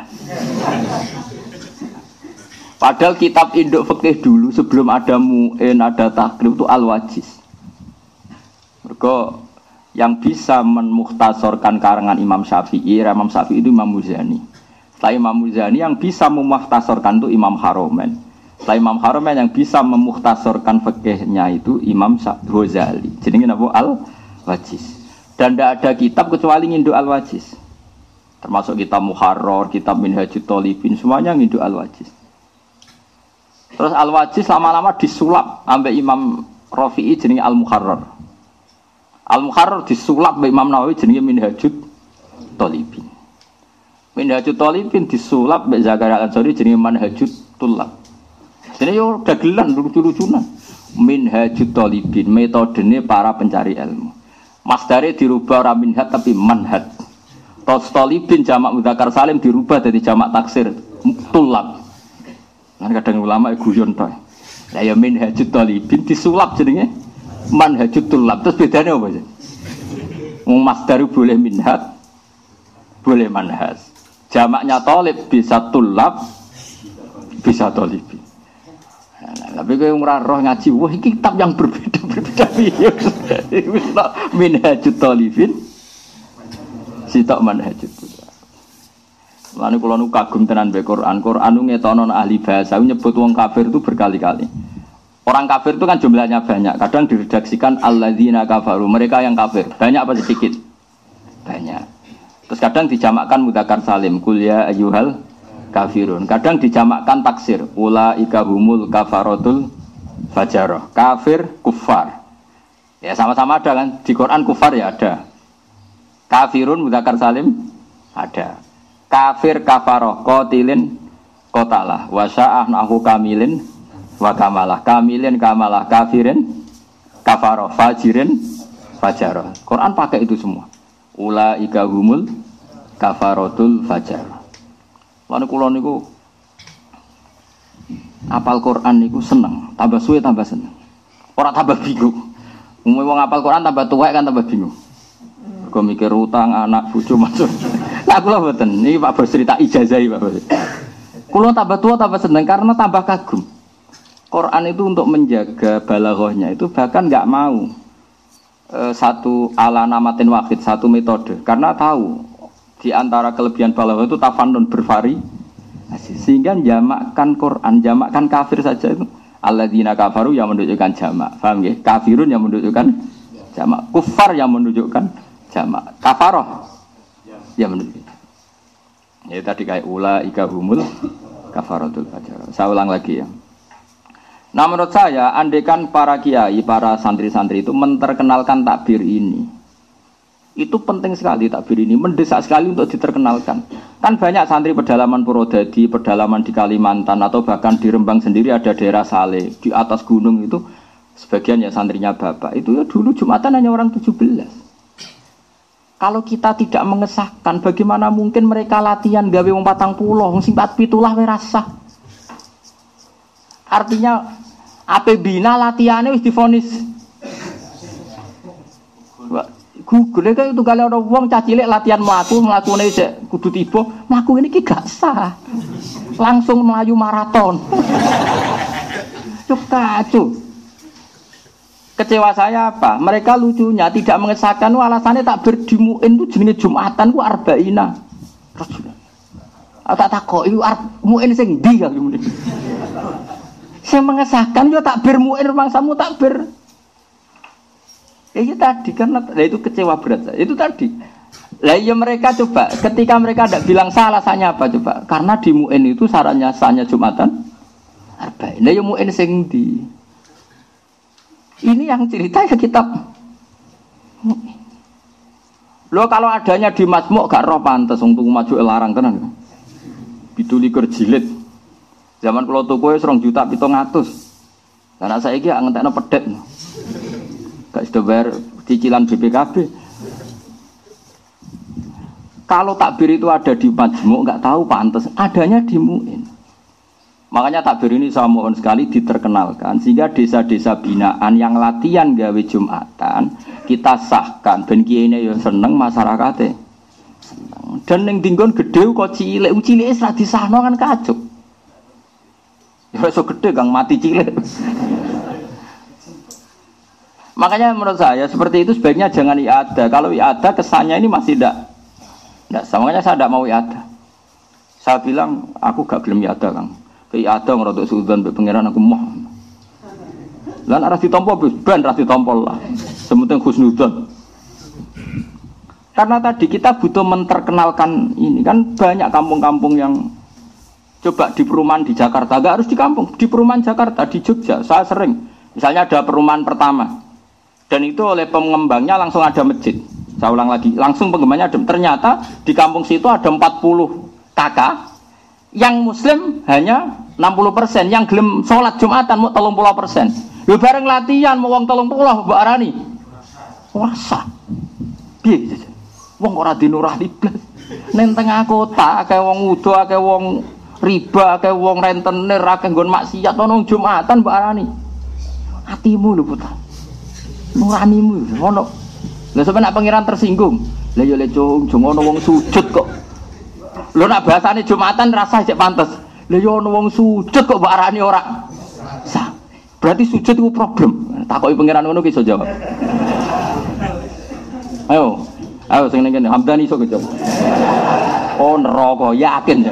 S2: Padahal kitab induk fikih dulu sebelum ada mu'in, ada takrib itu Al-Wajiz. Mergo yang bisa memukhtasorkan karangan Imam Syafi'i, Imam Syafi'i itu Imam Muzani. Setelah Imam Muzani yang bisa memukhtasorkan itu Imam Haromen. Setelah Imam Haromen yang bisa memukhtasorkan fikihnya itu Imam Ghazali. Jenenge napa? Al-Wajiz. Dan tidak ada kitab kecuali nginduk Al-Wajiz. Termasuk kitab Muharrar, kitab Minhajut Thalibin, semuanya nginduk Al-Wajiz. Terus Al-Wajiz lama-lama disulap ambek Imam Rafi'i jenenge Al-Muharrar. Al-Muharrar disulap ambek Imam Nawawi jenenge Minhajut Thalibin. Minhajut Thalibin disulap ambek Zakaria Al-Ansari jenenge Manhajut Tullab. Dene yo dagelan lucu-lucunan. Minhajut Thalibin metodene para pencari ilmu. Masdare dirubah ora minhaj tapi manhaj. Thalibin jamak mudzakkar salim dirubah dari jamak taksir Tullab. Kan kadang ulama guyon to. Lah ya Minhajut Thalibin disulap jenenge Manhajut Tullab. Terus bedane apa sih? Wong masdar boleh minhaj, boleh manhaj. Jamaknya Thalib bisa Tullab, bisa Thalibin. Nah, tapi kowe ora roh ngaji, wah iki kitab yang berbeda-berbeda piye. Wis Minhajut Thalibin, sitok Manhajut Tullab. Lan kula nu kagum tenan mbek Quran. Quran nu ngetono ahli bahasa nyebut wong kafir itu berkali-kali. Orang kafir itu kan jumlahnya banyak. Kadang diredaksikan alladzina kafaru, mereka yang kafir. Banyak apa sedikit? Banyak. Terus kadang dijamakkan mudzakkar salim, qul ya ayyuhal kafirun. Kadang dijamakkan taksir, ulaika humul kafaratul fajarah. Kafir, kufar. Ya sama-sama ada kan? Di Quran kufar ya ada. Kafirun mudzakkar salim ada. Kafir kafaroh qatilin qatalah wa sya'ah nahu kamilin wa kamalah. Kamilin kamalah kafirin kafaroh fajirin fajarah. Quran pakai itu semua. Ulaika humul kafaratul fajarah. Lan kula niku apal Quran niku seneng, tambah suwe tambah seneng. Ora tambah bingung. Umum wong apal Quran tambah tuwek kan tambah bingung. Kok mikir utang anak bojo masuk. Lah kula mboten. Niki Pak Bos cerita ijazahi Pak Bos. Kula tambah tua tambah seneng karena tambah kagum. Quran itu untuk menjaga balaghahnya itu bahkan enggak mau e, satu ala namatin wahid, satu metode. Karena tahu di antara kelebihan balaghah itu tafannun bervari. Sehingga jamakkan Quran, jamakkan kafir saja itu alladzina kafaru yang menunjukkan jamak. Paham nggih? Kafirun yang menunjukkan jamak. Kufar yang menunjukkan jamak. Kafaroh yang menunjukkan. Ya tadi kayak ulaika humul kafaratul fajar. Saya ulang lagi ya. Nah menurut saya, andaikan para kiai, para santri-santri itu menterkenalkan takbir ini, itu penting sekali takbir ini, mendesak sekali untuk diterkenalkan. Kan banyak santri pedalaman Purwodadi, pedalaman di Kalimantan, atau bahkan di Rembang sendiri ada daerah Saleh, di atas gunung itu, sebagian ya santrinya bapak, itu ya dulu Jumatan hanya orang tujuh belas. Kalau kita tidak mengesahkan, bagaimana mungkin mereka latihan gawe wong patang puluh, wong simpat pitulah werasah. Artinya ape bina latihannya wis divonis. Google kan itu kalau ada wong cah cilik latihan mlaku, mlakune cek kudu tiba, mlaku ini ki gak sah. Langsung melayu maraton. Cuk kacu. Kecewa saya apa? Mereka lucunya tidak mengesahkan alasannya tak berdimuin itu jenenge Jumatan ku arba'ina. Tak takok iku muin sing ndi ya ngene. Saya mengesahkan yo takbir mu'in rumangsamu takbir. Ya itu tadi karena nah itu kecewa berat saya. Itu tadi. Lah ya mereka coba ketika mereka tidak bilang salah alasannya apa coba? Karena di mu'in itu syaratnya sahnya Jumatan arba'in. Lah ya mu'in sing ndi? Ini yang cerita ya kitab. Loh kalau adanya di Majmu' gak roh pantes wong tuku maju larang tenan. Pitulikur jilid. Zaman kalau tuku serong juta pitung atus. Karena saya ini ngentekno pedet. Gak sudah bayar cicilan B P K B. Kalau takbir itu ada di Majmu' nggak tahu pantas. Adanya di Mu'in. Makanya takbir ini saya mohon sekali diterkenalkan sehingga desa-desa binaan yang latihan gawe Jumatan kita sahkan. Ben kiyene ya seneng masyarakatnya. Dan ning dinggon gedhe kok cilik, cilike wis ra disahno kan kacuk. Ya so gede kang mati cilik. Makanya menurut saya seperti itu sebaiknya jangan iada. Kalau iada kesannya ini masih tidak. Tidak, makanya saya tidak mau iada. Saya bilang aku gak gelem iada kang. Ke iada ngerotok suudzon mbek pangeran aku moh. Lan arah ditampa wis ben ra ditampa lah. Sementing husnudzon. Karena tadi kita butuh menterkenalkan ini kan banyak kampung-kampung yang coba di perumahan di Jakarta, gak harus di kampung, di perumahan Jakarta, di Jogja, saya sering. Misalnya ada perumahan pertama, dan itu oleh pengembangnya langsung ada masjid. Saya ulang lagi, langsung pengembangnya ada. Ternyata di kampung situ ada empat puluh kakak, yang Muslim hanya enam puluh persen, yang gelem sholat Jumatan mau tiga puluh persen. Lu bareng latihan mau uang tiga puluh, Mbak Arani. Wasa, biasa. Wong ora dinurah iblis. Ning tengah kota akeh wong udo, akeh wong riba, akeh wong rentenir, akeh nggon maksiat ono Jumatan Mbak Arani. Atimu lho putra. Nuranimu ono. Lah sampe nek pangeran tersinggung. Lah ya le cung, jung ono wong sujud kok. Lho nek bahasane Jumatan rasa cek pantes. Lah ya ono wong sujud kok Mbak Arani ora. Sah. Berarti sujud itu problem. Takoki pangeran ngono ki iso jawab. Ayo. Ayo sing ngene Hamdani iso kejawab. Oh neraka yakin ya.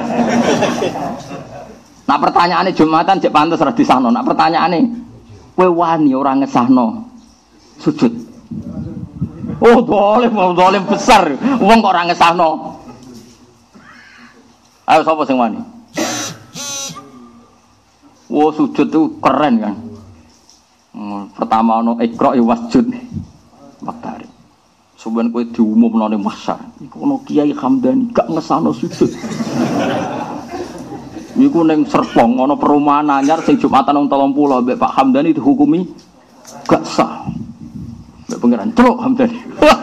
S2: Nah pertanyaane Jumatan cek pantes ora disahno. Nah pertanyaane kowe wani ora ngesahno sujud. Oh boleh, boleh besar. Wong kok ora ngesahno Ayo sapa sing wani? Wo sujud itu keren kan. Pertama ono ikra ya wasjud. Maktari. Suben kowe diumumno ning masyar. Iku ono Kiai Hamdani gak ngesano sujud. Iku ning Serpong ana perumahan anyar sing Jumatan wong telung puluh mbek Pak Hamdani dihukumi gak sah. Mbek pangeran celuk Hamdani.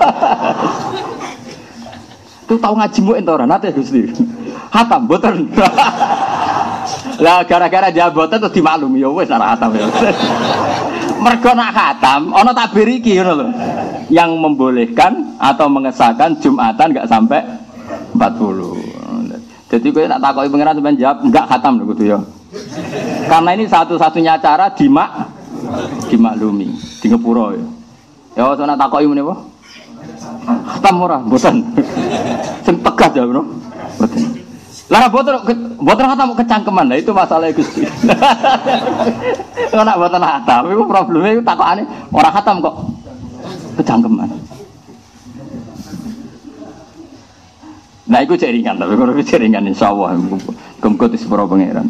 S2: Tuh tau ngaji mu ento ora nate Gusti. Hatam mboten. Lah gara-gara jabatan terus dimaklumi ya wis ora hatam ya. Mergo nak khatam ana takbir iki ngono lho. Yang membolehkan atau mengesahkan Jumatan enggak sampai empat puluh. Jadi kowe nak takoki pangeran sampean jawab enggak khatam lho kudu ya. Karena ini satu-satunya cara dimak dimaklumi, di ngepuro ya. Ya wis nak takoki meneh apa? Khatam ora mboten. Sing tegas ya, Bro. Mboten. Lah boten boten khatam kecangkeman. Lah itu masalah Gusti. Ora boten khatam, iku probleme iku takokane ora khatam kok kecangkeman. Nah iku jaringan tapi kalau jaringan insyaallah muga-muga disepuro pangeran.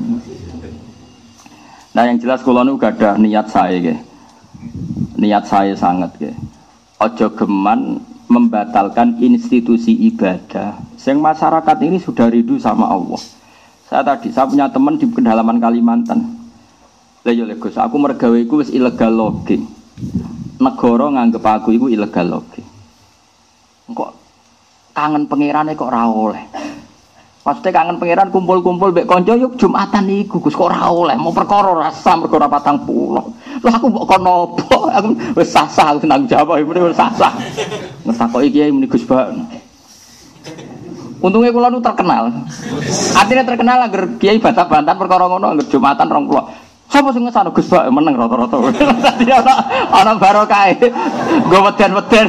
S2: Nah yang jelas kula niku gadah niat saya nggih. Niat saya sangat nggih. Aja geman membatalkan institusi ibadah. Sing masyarakat ini sudah rindu sama Allah. Saya tadi saya punya teman di pedalaman Kalimantan. Lah yo Gus, aku mergawe iku wis ilegal logging. Negara nganggep aku iku ilegal logging. Kok kangen pangerane kok ora oleh. Maksudnya kangen pangeran kumpul-kumpul mbek kanca yo Jumatan iku Gus kok ora oleh. Mau perkara rasa mergo ora patang puluh. Lah aku mbok kono apa? Aku wis sah-sah aku nang Jawa iki wis sah-sah. Ngertakoki kiai muni Gus Bak. Untungnya kula nu terkenal. Artinya terkenal agar kiai bantah-bantahan perkara ngono agar Jumatan rong puluh. Sapa sing ngesano Gus Bak meneng rata-rata. Dadi ana ana barokah. Nggo weden-weden.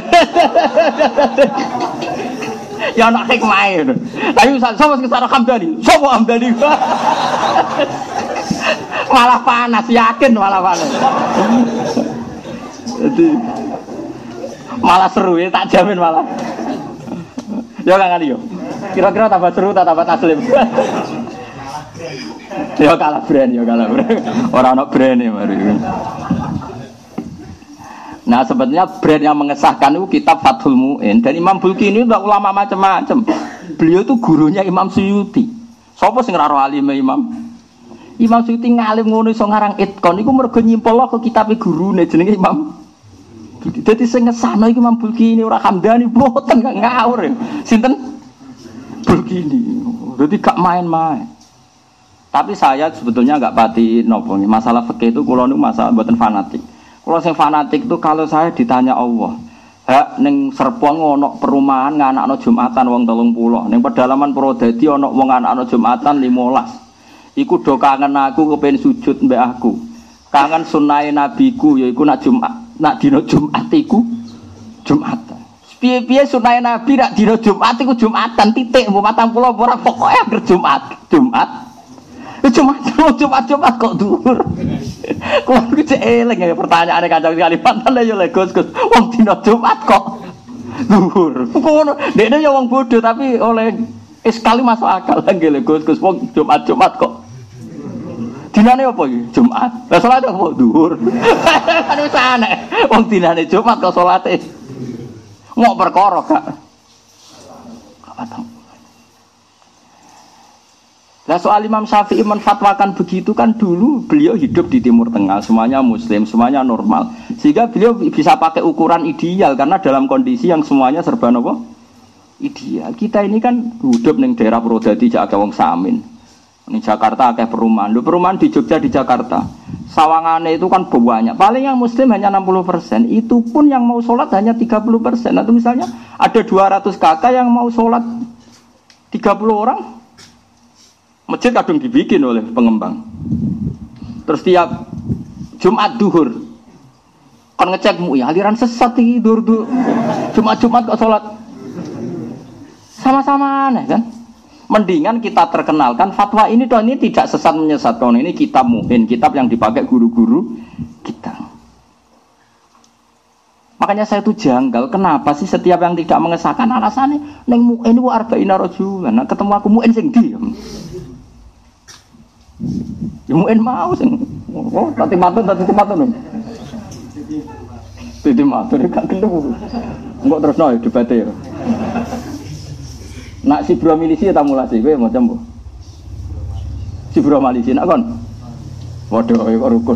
S2: Ya ana hikmah ngono. Tapi sapa sing ngesano Hamdani? Sapa Hamdani? Malah panas, yakin malah panas. Jadi malah seru ya, tak jamin malah. Ya kan kali yo. Kira-kira tambah seru tak tambah taslim. Ya kalah brand, ya kalah brand. Orang ono brand ya mari. Nah sebetulnya brand yang mengesahkan itu kitab Fathul Mu'in dan Imam Bulki ini udah ulama macam-macam. Beliau itu gurunya Imam Suyuti. Sopo sing ora alime Imam? Imam Suyuti ngalim ngono iso ngarang Itqan iku mergo nyimpol ke kitabe gurune jenenge Imam. Dadi sing ngesahno iki Imam Bulki ini ora Hamdani mboten gak ngawur. Sinten? Bulki ini. Dadi gak main-main. Tapi saya sebetulnya enggak pati nopo nih. Masalah fikih itu kula niku masalah mboten fanatik. Kula sing fanatik itu kalau saya ditanya Allah, hak ning Serpong ana perumahan nganakno Jumatan wong telung puluh, ning pedalaman Purwodadi ana wong nganakno Jumatan limolas. Iku do kangen aku kepen sujud mbek aku. Kangen sunahe nabiku yaiku nak Jumat, nak dina Jumat iku Jumatan. Piye-piye sunahe nabi nak dina Jumat iku Jumatan titik mbok patang puluh ora pokoke anggere Jumat. Jumat. Jumat, Jumat, Jumat kok dhuwur. Kuwi ku cek eling ya pertanyaane Kanjeng Kalimantan ya lho Gus Gus. Wong dina Jumat kok dhuwur. Ngono, dekne ya wong bodoh tapi oleh sekali masuk akal nggih lho Gus Gus wong Jumat Jumat kok. Dinane apa iki? Jumat. Lah salate apa dhuwur. Kan wis aneh. Wong dinane Jumat kok salate. Ngok perkara gak. Gak patang. Lah soal Imam Syafi'i menfatwakan begitu kan dulu beliau hidup di Timur Tengah, semuanya muslim, semuanya normal. Sehingga beliau bisa pakai ukuran ideal karena dalam kondisi yang semuanya serba apa? Ideal. Kita ini kan hidup ning daerah Purwodadi jak akeh wong samin. Ning Jakarta akeh perumahan. Lho perumahan di Jogja di Jakarta. Sawangane itu kan banyak. Paling yang muslim hanya enam puluh persen. Itu pun yang mau sholat hanya tiga puluh persen. Atau misalnya ada dua ratus kakak yang mau sholat tiga puluh orang. Masjid kadung dibikin oleh pengembang. Terus tiap Jumat duhur kon ngecek mu ya aliran sesat iki dur-dur. Jumat-Jumat kok salat. Sama-sama aneh kan? Mendingan kita terkenalkan fatwa ini toh ini tidak sesat menyesatkan. Ini kitab Mu'in, kitab yang dipakai guru-guru kita. Makanya saya itu janggal, kenapa sih setiap yang tidak mengesahkan alasannya neng Mu'in ku arba'ina rajulan. Nah, ketemu aku Mu'in sing diam. Ya muen mau sing. Oh, tati matun tati matun. Titi matun gak gendeng. Engko terusno ya debate ya. Nak si bro milisi ta mulasi kowe macam mbok. Si bro milisi nak kon. Waduh kok rukun.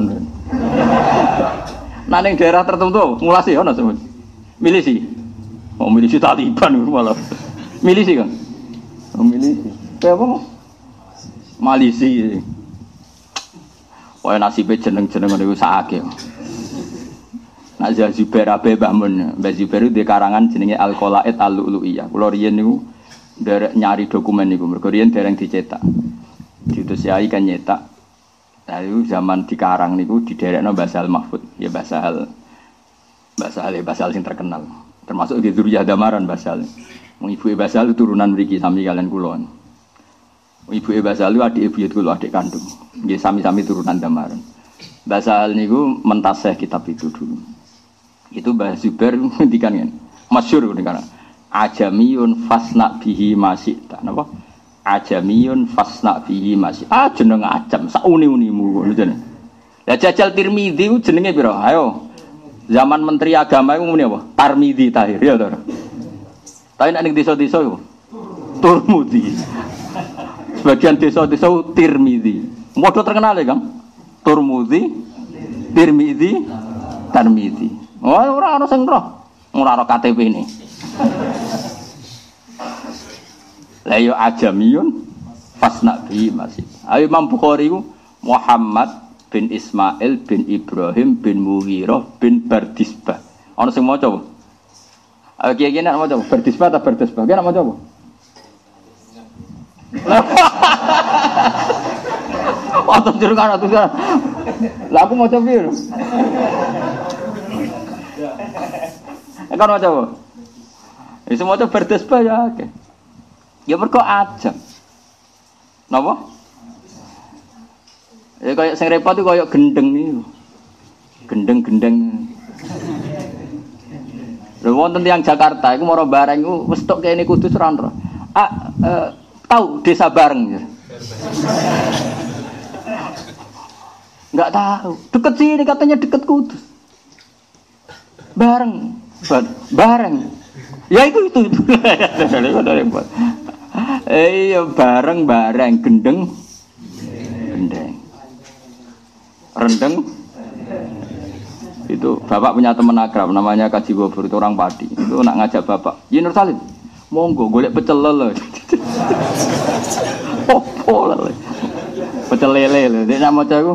S2: Nak ning daerah tertentu mulasi ono sebut. Milisi. Oh milisi Taliban malah. Milisi kan. Oh milisi. Kayak apa? Malisi. Wah nasibe jeneng-jeneng niku sakake. Nak Zubair abe Mbah Mun. Mbah Zubair di karangan jenenge Al-Qalaid Al-Lu'lu'iyah. Kula riyen niku nderek nyari dokumen niku. Mergo riyen dereng dicetak. Diutus Yai kan nyetak. Lalu zaman dikarang niku diderekno Mbah Sahal Mahfud. Ya Mbah Sahal. Mbah Sahal ya Mbah Sahal sing terkenal. Termasuk di Dzurriyyah Damaran Mbah Sahal. Wong ibu Mbah Sahal turunan mriki sami kalian kula. Ibu Mbah Sahal adik buyut kula, adik kandung. Nggih sami-sami turunan Damaran. Mbah Sahal niku mentasih kitab itu dulu. Itu Mbah Zubair ngendikan kan. Masyhur ngendikan. Ajamiyun fasna bihi masita. Napa? Ajamiyun fasna bihi masih. Ah jeneng ajam sauni-unimu ngono jenenge. Lah Jajal Tirmidzi ku jenenge pira? Ayo. Zaman Menteri Agama iku muni apa? Tarmidzi Tahir ya to. Tapi nek ning desa-desa iku Turmudi. Sebagian desa-desa Tirmidzi. Modho terkenal ya, Kang. Turmudi, Tirmidzi, Tarmidzi. Oh ora ana sing roh. Ora ana K T P-ne. La ya ajamiyun fasna bi masih. Ayo Imam Bukhari ku Muhammad bin Ismail bin Ibrahim bin Mughirah bin Bardisbah. Ana sing maca apa? Ayo kiye-kiye nek maca Bardisbah ta Bardisbah? Kiye nek maca apa? Atau jurungan atau kan. Lah aku maca piye? Kan maca apa? Wis maca Bardisbah ya akeh. Ya mergo ajam. Napa? Ya kaya sing repot itu kaya gendeng niku. Gendeng-gendeng. Lha wonten tiyang Jakarta iku mara bareng iku wis tok kene Kudus ora ono. Ah, eh, tahu Desa Bareng. Enggak tahu. Deket sini katanya deket Kudus. Bareng. Bareng. Ya itu itu itu. Eh iya bareng-bareng gendeng gendeng rendeng itu bapak punya teman akrab namanya Kaji Gobur itu orang Padi itu nak ngajak bapak ya Nur Salim monggo golek pecel lele opo lele pecel lele dia nama aku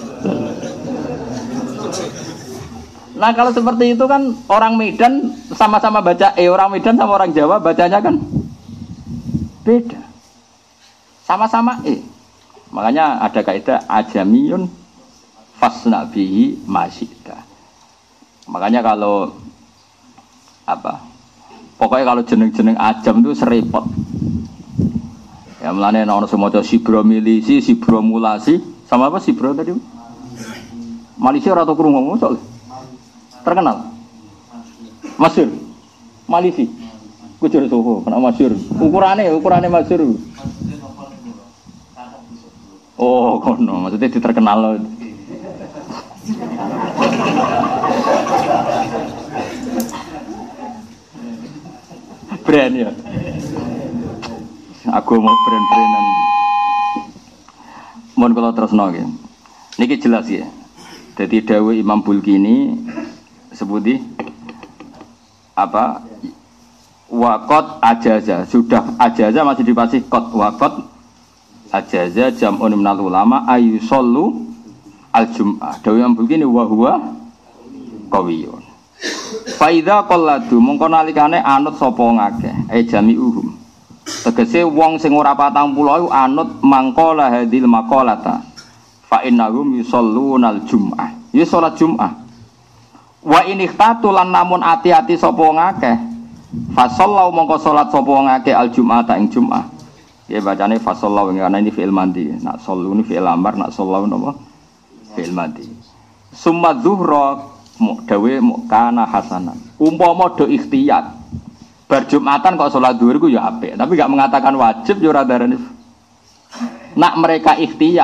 S2: nah kalau seperti itu kan orang Medan sama-sama baca eh orang Medan sama orang Jawa bacanya kan beda. Sama-sama eh. Makanya ada kaidah ajamiyun fasna bihi masyita. Makanya kalau apa? Pokoknya kalau jeneng-jeneng ajam itu serepot. Ya mulane ana sing maca sibro milisi, sibro mulasi, sama apa sibro tadi? Malaysia ora tau krungu soal. Terkenal. Masyhur. Malisi. Kucur Soho, kena masyhur. Ukurane, ukurane masyhur. Oh, kono, maksudnya diterkenal loh. Brand ya. Aku mau brand-brandan. Mohon kalau terus nol. Niki jelas ya. Jadi dawuh Imam Bulkini sebuti apa? Wakot ajaza sudah ajaza masih dipasih kot wakot ajaza jamun minal ulama ayu solu al jum'ah dawi yang begini wahwa kawiyun faida qalladu mongko nalikane anut sapa ngakeh e jami uhum tegese wong sing ora patang puluh anut mangkola hadil maqalata fa innahum yusalluna al jum'ah ya salat jum'ah wa in ikhtatu lan namun ati-ati sapa ngakeh fasallau mongko salat sapa ngake al jum'ah ing jum'ah. Ya bacane fasallau ngene ini fi'il mandi. Nak sallu ni fi'il amar, nak sallau napa? Fi'il mandi. Summa zuhra dawe kana hasanan. Umpama do ikhtiyat. Bar Jumatan kok salat zuhur ku ya apik, tapi enggak mengatakan wajib ya ora darani. Nak mereka ikhtiyat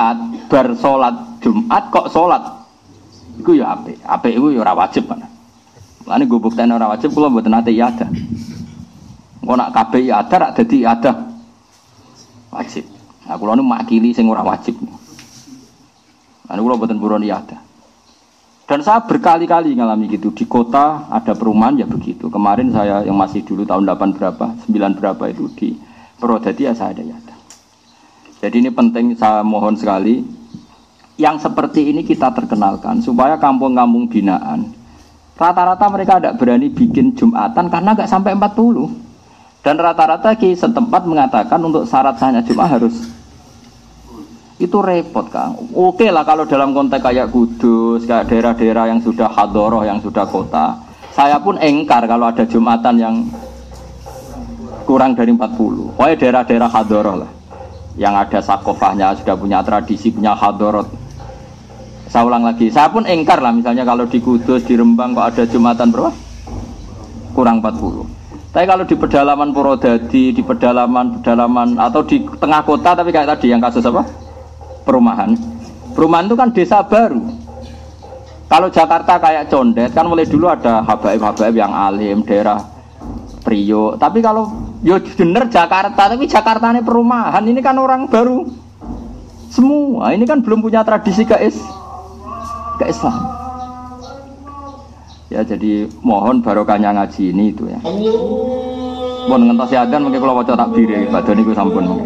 S2: bar salat Jumat kok salat iku ya apik. Apik iku ya ora wajib kan. Lane go buktene ora wajib kula mboten nate iyadah. Engko nak kabeh iyadah rak dadi iyadah wajib. Nah kula nu makili sing ora wajib. Nah kula mboten purun iyadah. Dan saya berkali-kali ngalami gitu. Di kota ada perumahan ya begitu. Kemarin saya yang masih dulu tahun delapan berapa, sembilan berapa itu di Purwodadi ya saya ada iyadah. Jadi ini penting, saya mohon sekali yang seperti ini kita terkenalkan supaya kampung-kampung binaan rata-rata mereka tidak berani bikin Jumatan karena nggak sampai empat puluh. Dan rata-rata ki setempat mengatakan untuk syarat sahnya Jumat harus itu repot Kang. Oke lah kalau dalam konteks kayak Kudus, kayak daerah-daerah yang sudah hadoroh, yang sudah kota. Saya pun engkar kalau ada Jumatan yang kurang dari empat puluh. Pokoknya daerah-daerah hadoroh lah. Yang ada sakofahnya, sudah punya tradisi, punya hadorot. Saya ulang lagi, saya pun engkar lah misalnya kalau di Kudus, di Rembang kok ada Jumatan berapa? Kurang empat puluh. Tapi kalau di pedalaman Purwodadi, di pedalaman-pedalaman atau di tengah kota tapi kayak tadi yang kasus apa? Perumahan. Perumahan itu kan desa baru. Kalau Jakarta kayak Condet kan mulai dulu ada habaib-habaib yang alim, daerah Priok. Tapi kalau yo bener Jakarta, tapi Jakarta ini perumahan, ini kan orang baru semua. Ini kan belum punya tradisi ke is ke Islam. Ya jadi mohon barokahnya ngaji ini itu ya. Mohon ngentosi adzan mungkin kalau waca takbir ya, badan niku sampun mungkin.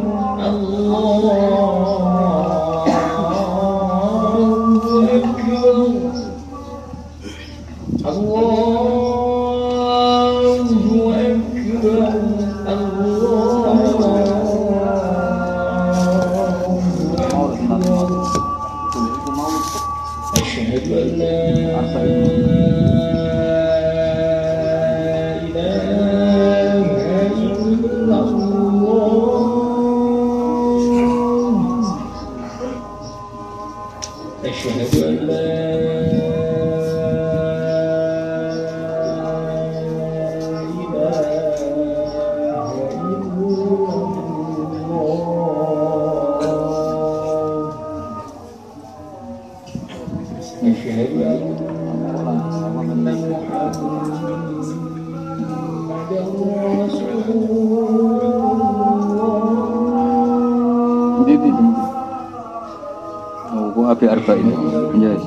S2: Abi arba'in. Yes.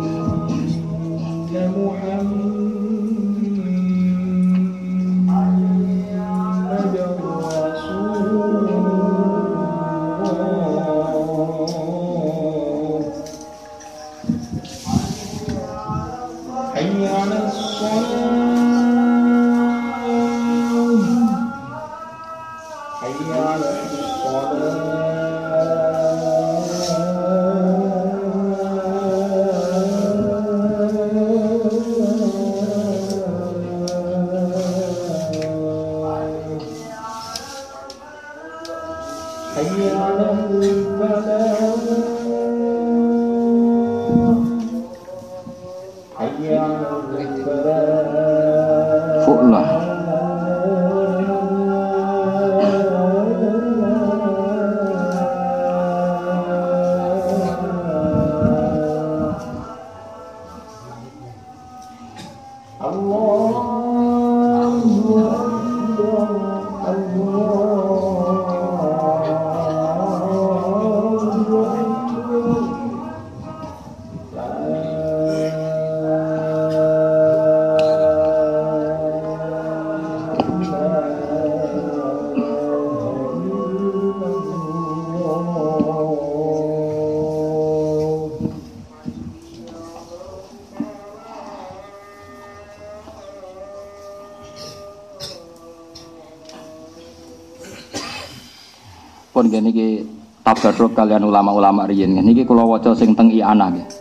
S2: Pun gini ki tabarruk kalian ulama-ulama riyen niki kula waca sing teng I'anah nggih.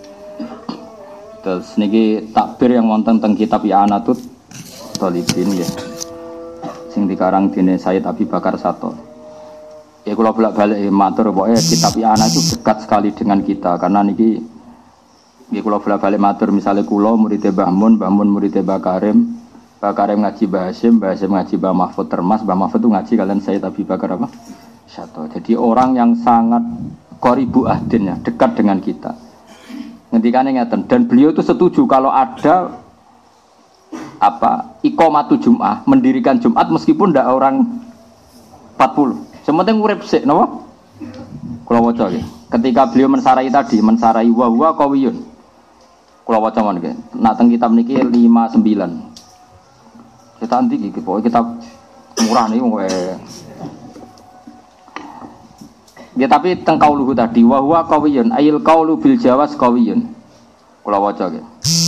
S2: Terus niki takbir yang wonten teng kitab I'anatut Thalibin nggih. Sing dikarang dene Sayyid Abi Bakar Sato. Ya kula bolak-balik matur pokoke kitab I'anah itu dekat sekali dengan kita karena niki nggih kula bolak-balik matur misale kula murid Mbah Mun, Mbah Mun murid Mbah Karim, Mbah Karim ngaji Mbah Hasyim, Mbah Hasyim ngaji Mbah Mahfud Termas, Mbah Mahfud itu ngaji kalian Sayyid Abi Bakar apa? Satu. Jadi orang yang sangat qoribu ahdin ya, dekat dengan kita. Ngendikane ngeten, dan beliau itu setuju kalau ada apa iqamatu Jumat, mendirikan Jumat meskipun ndak orang empat puluh. Sementing urip sik napa? Kula waca nggih. Ketika beliau mensarai tadi, mensarai wa huwa qawiyun. Kula waca mawon nggih. Nak teng kitab niki lima puluh sembilan. Kita anti iki pokoke kitab murah niku kowe. Ya tapi teng kauluhu tadi wa huwa qawiyun ayil qaulu bil jawaz qawiyun. Kula waca nggih.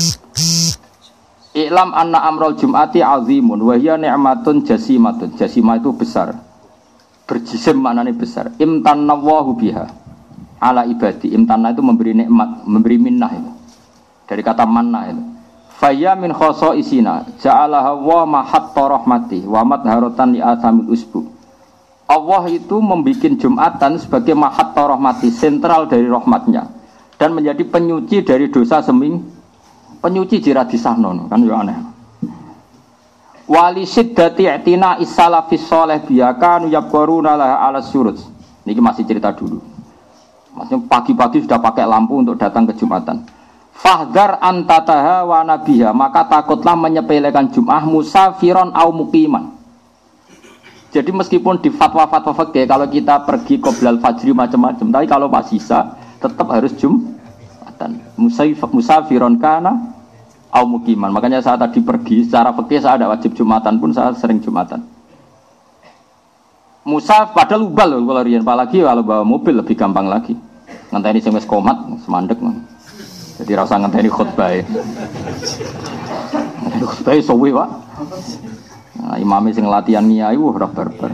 S2: I'lam anna amrul jum'ati azimun wa hiya ni'matun jasimatun. Jasimah itu besar. Berjisim maknanya besar. Imtanallahu biha ala ibadi. Imtanah itu memberi nikmat, memberi minnah itu. Dari kata manna itu. Faya min khosoisina ja'alaha wa mahatta rahmati wa madharatan li athamil usbu. Allah itu membuat Jumatan sebagai mahatta rahmati, sentral dari rahmatnya, dan menjadi penyuci dari dosa seming. Penyuci jira disahno kan yo aneh. Wali siddati i'tina is-salafis shalih biyakan yabqaruna la ala surut. Niki masih cerita dulu. Maksudnya pagi-pagi sudah pakai lampu untuk datang ke Jumatan. Fahdar antataha wa nabiha, maka takutlah menyepelekan Jum'ah musafiron au muqiman. Jadi meskipun di fatwa-fatwa fikih kalau kita pergi qoblal fajri macam-macam, tapi kalau pas sisa tetap harus Jum musafiron kana au mukiman. Makanya saya tadi pergi secara fikih saya ada wajib Jumatan pun saya sering Jumatan. Musaf padahal ubal loh kalau riyen, apalagi kalau bawa mobil lebih gampang lagi. Ngenteni sing wis komat semandek. Jadi ra usah ngenteni khutbah. Ngenteni khutbah suwe, Pak. Nah, imame sing latihan ngiyai ora barbar.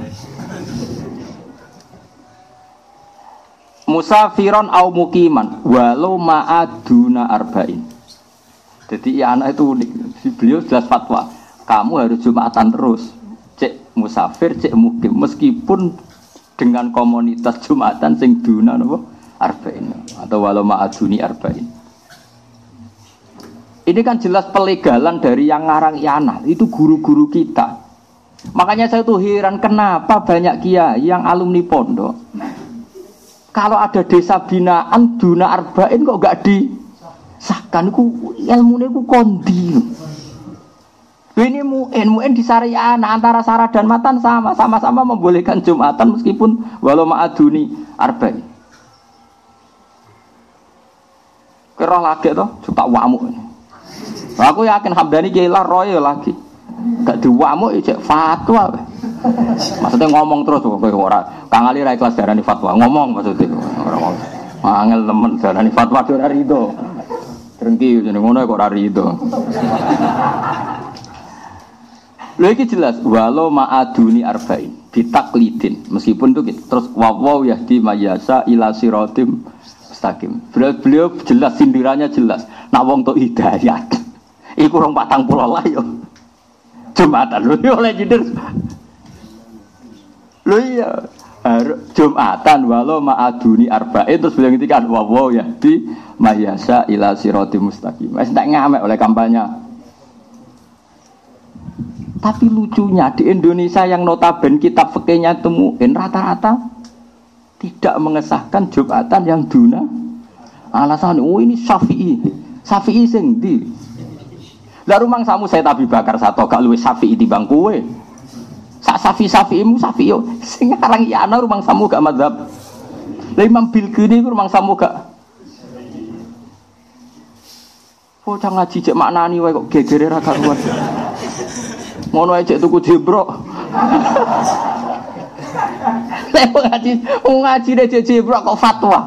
S2: Musafiron au mukiman walau ma'aduna arba'in. Jadi ya anak itu unik. Beliau jelas fatwa, kamu harus Jumatan terus. Cek musafir, cek mukim, meskipun dengan komunitas Jumatan sing duna napa arba'in atau walau ma'aduni arba'in. Ini kan jelas pelegalan dari yang ngarang Iana, itu guru-guru kita. Makanya saya tuh heran kenapa banyak kiai yang alumni pondok kalau ada desa binaan duna arba'in kok gak disahkan, ku ilmune ku kondi. Ini mu'in, mu'in di syariah antara Sarah dan Matan sama, sama-sama membolehkan Jumatan meskipun walau ma'aduni arba'in. Kerah lagi toh, suka wamuk. Aku yakin Hamdani kiailah roy lagi. Gak diwamuk cek fatwa. Maksudnya ngomong terus kok ora Kang Ali ra ikhlas darani fatwa, ngomong maksudnya ora ngomong. Angel temen darani fatwa ora rido. Drengki jeneng ngono kok ora rido. Lha iki jelas walau ma'aduni arba'in bitaklidin meskipun itu gitu. Terus wawaw yahdi mayasa ila siratim mustaqim. Beliau jelas sindirannya jelas. Nak wong tok hidayat. Iku rong patang puluh lah yo. Jumatan lho oleh jidir. Lho iya, Jumatan walau ma'aduni arba'in terus beliau ngintikan wawaw yahdi mayasa ila siratim mustaqim. Wis tak ngamek oleh kampanye. Tapi lucunya di Indonesia yang notabene kitab fikihnya temuin rata-rata tidak mengesahkan Jumatan yang duna. Alasan oh ini Syafi'i. Syafi'i sing ndi? Lah rumang samu saya Abi Bakar satu gak luwih Syafi'i timbang kowe. Sak Syafi'i-Syafi'imu Syafi'i sing aran ya ana rumang samu gak mazhab. Lah Imam Bilqini rumang samu gak. Bocah ngaji cek maknani wae kok gegere ra karuan. Ngono ae cek tuku jebrok. Lek ngaji, ngaji cek jebrok kok fatwa.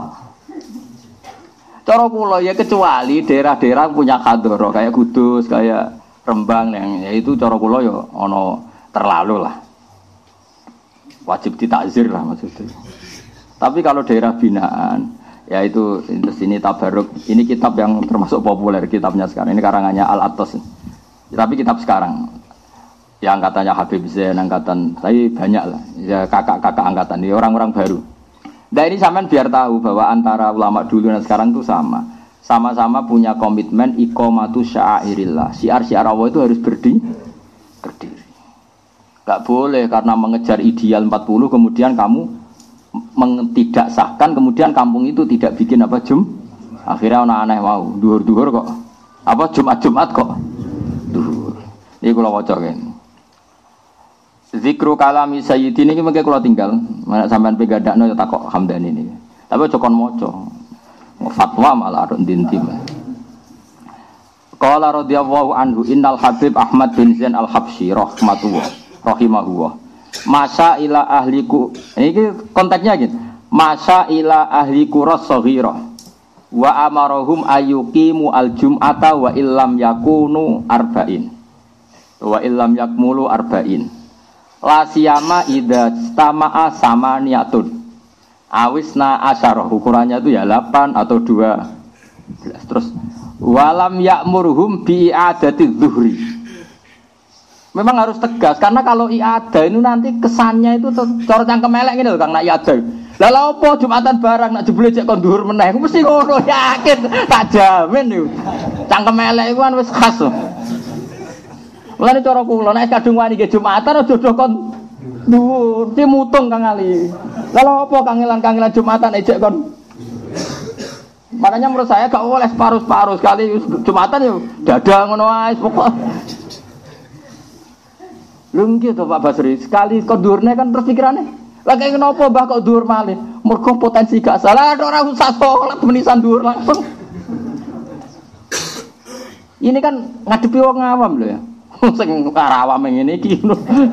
S2: Cara kula ya kecuali daerah-daerah punya kadoro kayak Kudus, kayak Rembang yang ya itu cara kula ya ana terlalu lah. Wajib ditakzir lah maksudnya. Tapi kalau daerah binaan ya itu di sini tabaruk. Ini kitab yang termasuk populer kitabnya sekarang. Ini karangannya Al-Attas. Tapi kitab sekarang yang katanya Habib Zain angkatan, tapi banyak lah. Ya kakak-kakak angkatan, ya orang-orang baru. Nah ini sampean biar tahu bahwa antara ulama dulu dan sekarang itu sama. Sama-sama punya komitmen iqamatu sya'airillah. Syiar-syiar Allah itu harus berdiri. Berdiri. Gak boleh karena mengejar ideal empat puluh kemudian kamu tidak sahkan, kemudian kampung itu tidak bikin apa jum. Akhirnya ana aneh mau, duhur-duhur kok. Apa Jumat-Jumat kok duhur. Iki kula waca kene. Zikru kalami sayyidin iki mengke kula tinggal. Mana sampean pegadakno ya takok Hamdani niki. Tapi aja kon maca. Fatwa malah tok dintim. Qala radhiyallahu anhu innal Habib Ahmad bin Zain al-Habsyi rahmatullah rahimahullah. Masa ila ahliku. Ini konteksnya gitu. Masa ila ahliku rasaghira. Wa amarahum ayyuqimu al-jum'ata wa illam yakunu arba'in. Wa illam yakmulu arba'in. La siyama idza istama'a samaniyatun. Awisna asyarah, ukurannya itu ya delapan atau dua belas. Terus walam ya'murhum bi i'adati dzuhri. Memang harus tegas karena kalau i'adah itu nanti kesannya itu cara cangkem elek ngene lho Kang nak i'adah. Lah lha opo Jumatan barang nak jebule cek kon dhuwur meneh. Aku mesti ngono yakin tak jamin yo. Cangkem elek iku kan wis khas lho. Mulane cara kula nek kadung wani nggih Jumatan aja do kon dhuwur, ki mutung Kang Ali. Lah lha opo kangelan-kangelan Jumatan ejek kon. Makanya menurut saya gak oleh separuh-separuh sekali Jumatan yo dada ngono wae pokok. Lho nggih to Pak Basri, sekali kon dhuwurne kan terus pikirane lagi kenapa mbah kok dhuwur malih? Mergo potensi gak salah, ora usah salat menisan dhuwur langsung. Ini kan ngadepi wong awam lho ya. Sing ora awam ngene iki.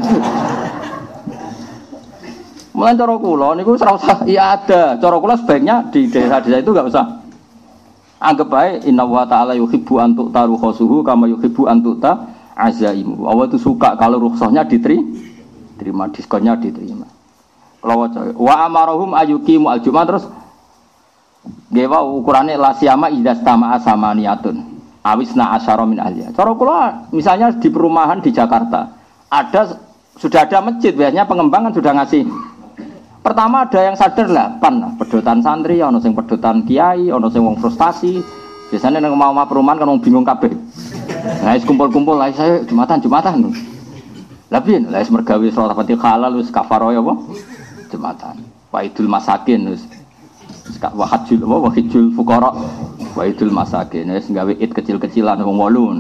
S2: Mulai cara kula niku ora usah iya ada. Cara kula sebaiknya di desa-desa itu enggak usah. Anggap baik inna wa ta'ala yuhibbu an tu'taru khasuhu kama yuhibbu an tu'ta azaimu. Allah itu suka kalau rukhsahnya diterima, diskonnya diterima. Kalau wa amarahum ayyuqimu al-jum'ah terus nggih wae ukurane la siyama idza stama'a samaniyatun awisna asyara min ahliya. Cara kula misalnya di perumahan di Jakarta ada sudah ada masjid, biasanya pengembangan sudah ngasih. Pertama ada yang sadar lah, pan pedotan santri, ono sing pedotan kiai, ono sing wong frustasi. Biasanya nang omah-omah perumahan kan wong bingung kabeh. Lah wis kumpul-kumpul lah saya Jumatan-Jumatan. Lah piye? Lah wis mergawe salat Fatihah halal wis kafarah ya apa? Jumatan. Waidul masakin wis wahajul apa wahijul fuqara waidul masakin wis gawe id kecil-kecilan wong wolu.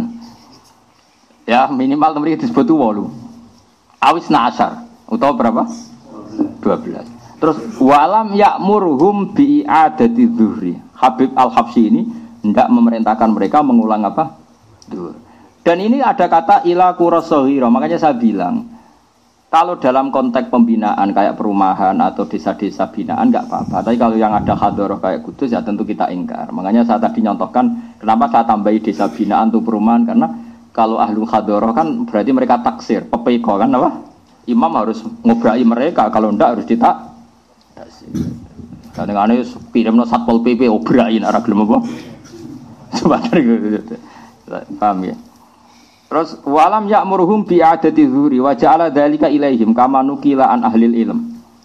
S2: Ya minimal mriki disebut wolu. Awisna asyar utawa berapa? dua belas. Terus walam ya'murhum bi i'adati dzuhri. Habib Al-Habsyi ini hendak memerintahkan mereka mengulang apa? Zuhur. Dan ini ada kata ila qurasaghira. Makanya saya bilang kalau dalam konteks pembinaan kayak perumahan atau desa-desa binaan enggak apa-apa. Tapi kalau yang ada hadharah kayak Kudus ya tentu kita ingkar. Makanya saya tadi nyontohkan kenapa saya tambahi desa binaan untuk perumahan karena kalau ahlu hadharah kan berarti mereka taksir, pepeko kan apa? Imam harus ngobrai mereka, kalau ndak harus ditak. Kadang-kadang kirimno Satpol P P obrain ora gelem apa. Sebentar gitu. Paham ya? Terus walam ya'muruhum bi adati zuhri wa ja'ala dzalika ilaihim kama nukila an ahlil ilm.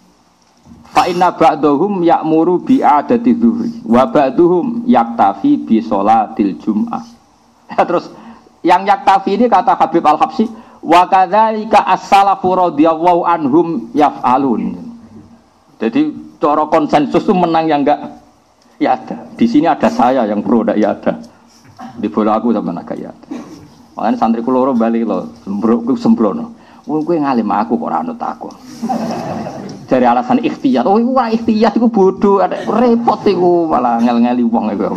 S2: Fa inna ba'dahum ya'muru bi adati zuhri wa ba'duhum yaktafi bi sholatil jum'ah. Terus yang yaktafi ini kata Habib Al-Habsyi wa kadzalika as-salafu radhiyallahu anhum yaf'alun. Jadi cara konsensus itu menang yang enggak ya ada. Di sini ada saya yang pro ndak ya ada. Di bola aku sama nak ya ada. Makanya santri kula bali lho, sembrono sembrono. Wong kowe ngalim aku kok ora anut aku. Dari alasan ikhtiyat. Oh iku ora ikhtiyat iku bodoh, repot iku malah ngel-ngeli wong iku.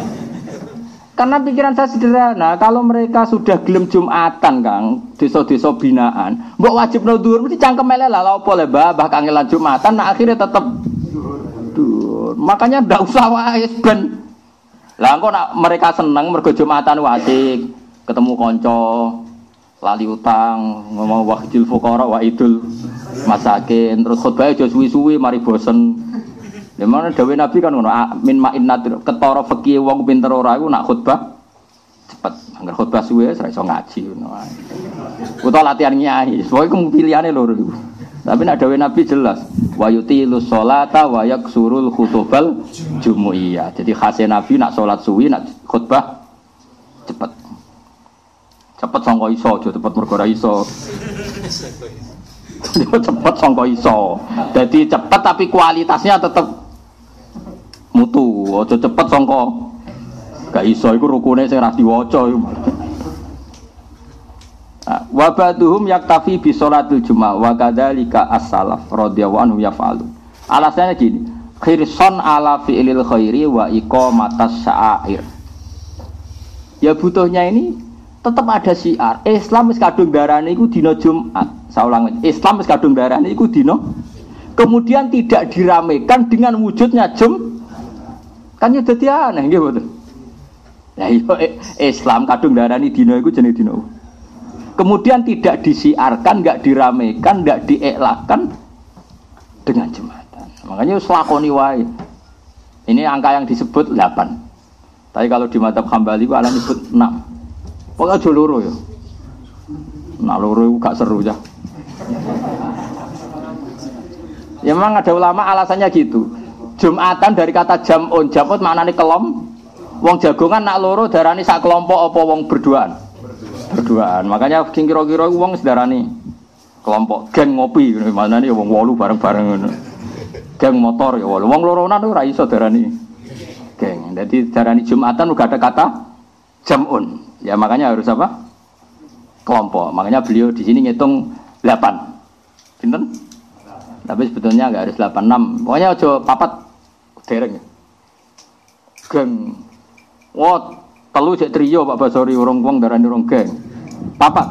S2: Karena pikiran saya sederhana, kalau mereka sudah gelem Jumatan Kang, desa-desa binaan, mbok wajibno dhuwur mesti cangkem elek lah lha opo le Mbah kangelan Jumatan nah akhirnya tetep dhuwur. Makanya ndak usah wae ben. Lah engko nak mereka seneng mergo Jumatan wasik. Ketemu konco lali utang ngomong wahidul fuqara waidul masakin terus khutbah aja suwi-suwi mari bosen. Lha mana dawuh Nabi kan ngono min ma'innat ketara fikih wong pinter ora iku nak khutbah cepet angger khutbah suwe ora iso ngaji ngono ae. Utawa latihan nyai pokoke pilihane loro iku. Tapi nak dawuh Nabi jelas wa yutilus sholata wa yaksurul khutubal jumuiyah. Jadi khase Nabi nak salat suwi nak khutbah cepet cepet sangka iso aja cepet mergo ora iso. Cepet sangka iso. Jadi cepet tapi kualitasnya tetap mutu. Aja cepet sangka gak iso iku rukune sing ra diwaca iku. Wa ba'duhum yaktafi bi sholatil jumat wa kadzalika as-salaf radhiyallahu anhu yaf'alu. Alasannya gini, khirson ala fi'lil khairi wa iqamatas sya'air. Ya butuhnya ini tetap ada syiar. Islam wis kadung darane iku dina Jumat. Saulang Islam wis kadung darane iku dina. Kemudian tidak diramekan dengan wujudnya Jum. Kan ya dadi aneh nggih mboten. Lah iya Islam kadung darane dina iku jenenge dina. Kemudian tidak disiarkan, enggak diramekan, enggak diiklakan dengan Jumatan. Makanya wis lakoni wae. Ini angka yang disebut delapan. Tapi kalau di mazhab Hambali ku ala nyebut enam. Pokoke aja loro ya. Nah loro iku gak seru ya. Ya memang ada ulama alasannya gitu. Jumatan dari kata jam'un, jam'un maknane kelom. Wong jagongan nak loro darani sak kelompok apa wong berduaan? Berduaan. Makanya sing kira-kira wong sedarani kelompok geng ngopi, maknane wong wolu bareng-bareng ngono. Geng motor ya wolu. Wong loronan ora iso darani geng. Jadi darani Jumatan uga ada kata jam'un. Ya makanya harus apa? Kelompok. Makanya beliau di sini ngitung delapan. Pinten? Tapi sebetulnya enggak harus delapan enam. Pokoknya aja papat dereng. Geng. Wah, telu cek trio Pak Basori urung wong darani urung geng. Papat.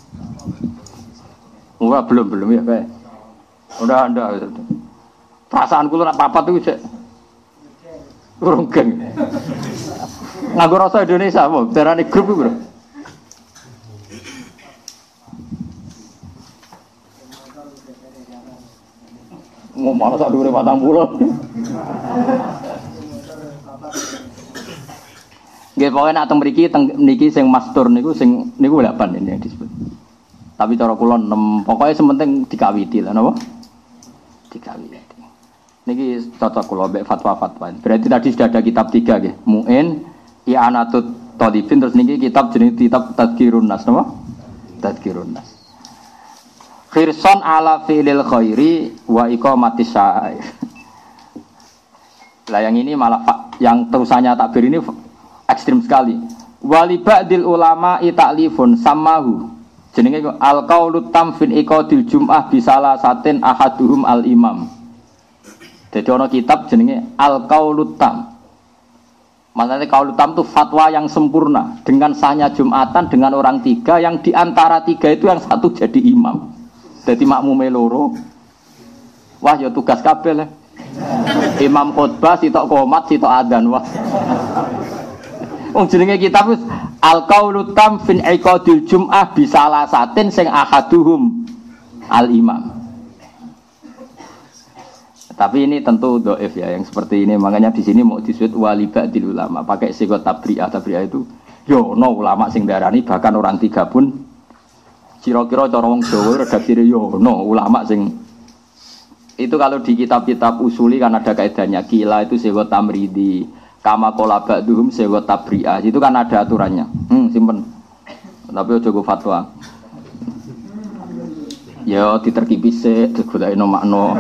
S2: Ora belum belum ya, Pak. Udah Anda. Perasaan kula nak papat itu cek urung geng. Nganggo rasa Indonesia apa? Darani grup iku, Bro. Ngomong sak dhuwure patang puluh. Nggih pokoke nek teng mriki teng niki sing mastur niku sing niku delapan ini yang disebut. Tapi cara kula enam, pokoke sementing dikawiti lah napa? Dikawiti. Niki cocok kula mbek fatwa-fatwa. Berarti tadi sudah ada kitab tiga nggih. Mu'in, I'anatut Thalibin, terus niki kitab jenenge kitab Tadhkirun Nas napa? Tadhkirun Nas. Khirson ala fi'lil khairi wa iqamatis sya'air. Lah yang ini malah yang terusannya takbir ini ekstrim sekali. Wali ba'dil ulama ta'lifun samahu. Jenenge al qaulu tam fin iqadil jum'ah bisalah satin ahaduhum al imam. Jadi ana kitab jenenge al qaulu tam. Maksudnya qaulu tam itu fatwa yang sempurna dengan sahnya Jumatan dengan orang tiga yang diantara tiga itu yang satu jadi imam. Jadi makmume loro. Wah ya tugas kabeh lah. Imam khutbah sitok qomat sitok adzan wah. Wong jenenge kitab wis al qaulu tam fin iqadil jum'ah bisalah satin sing ahaduhum al imam. Tapi ini tentu dhaif ya yang seperti ini, makanya di sini mau disebut wali ba'dil ulama pakai sigot tabri'ah. Tabri'ah itu yo no ulama sing darani bahkan orang tiga pun kira-kira cara wong Jawa redaksine yo no ulama sing itu. Kalau di kitab-kitab usuli kan ada kaidahnya kila itu sigot tamridi kama qala ba'duhum sigot tabri'ah, itu kan ada aturannya. Hmm simpen. Tapi ojo go fatwa. Ya diterkipi sik digolekno makna.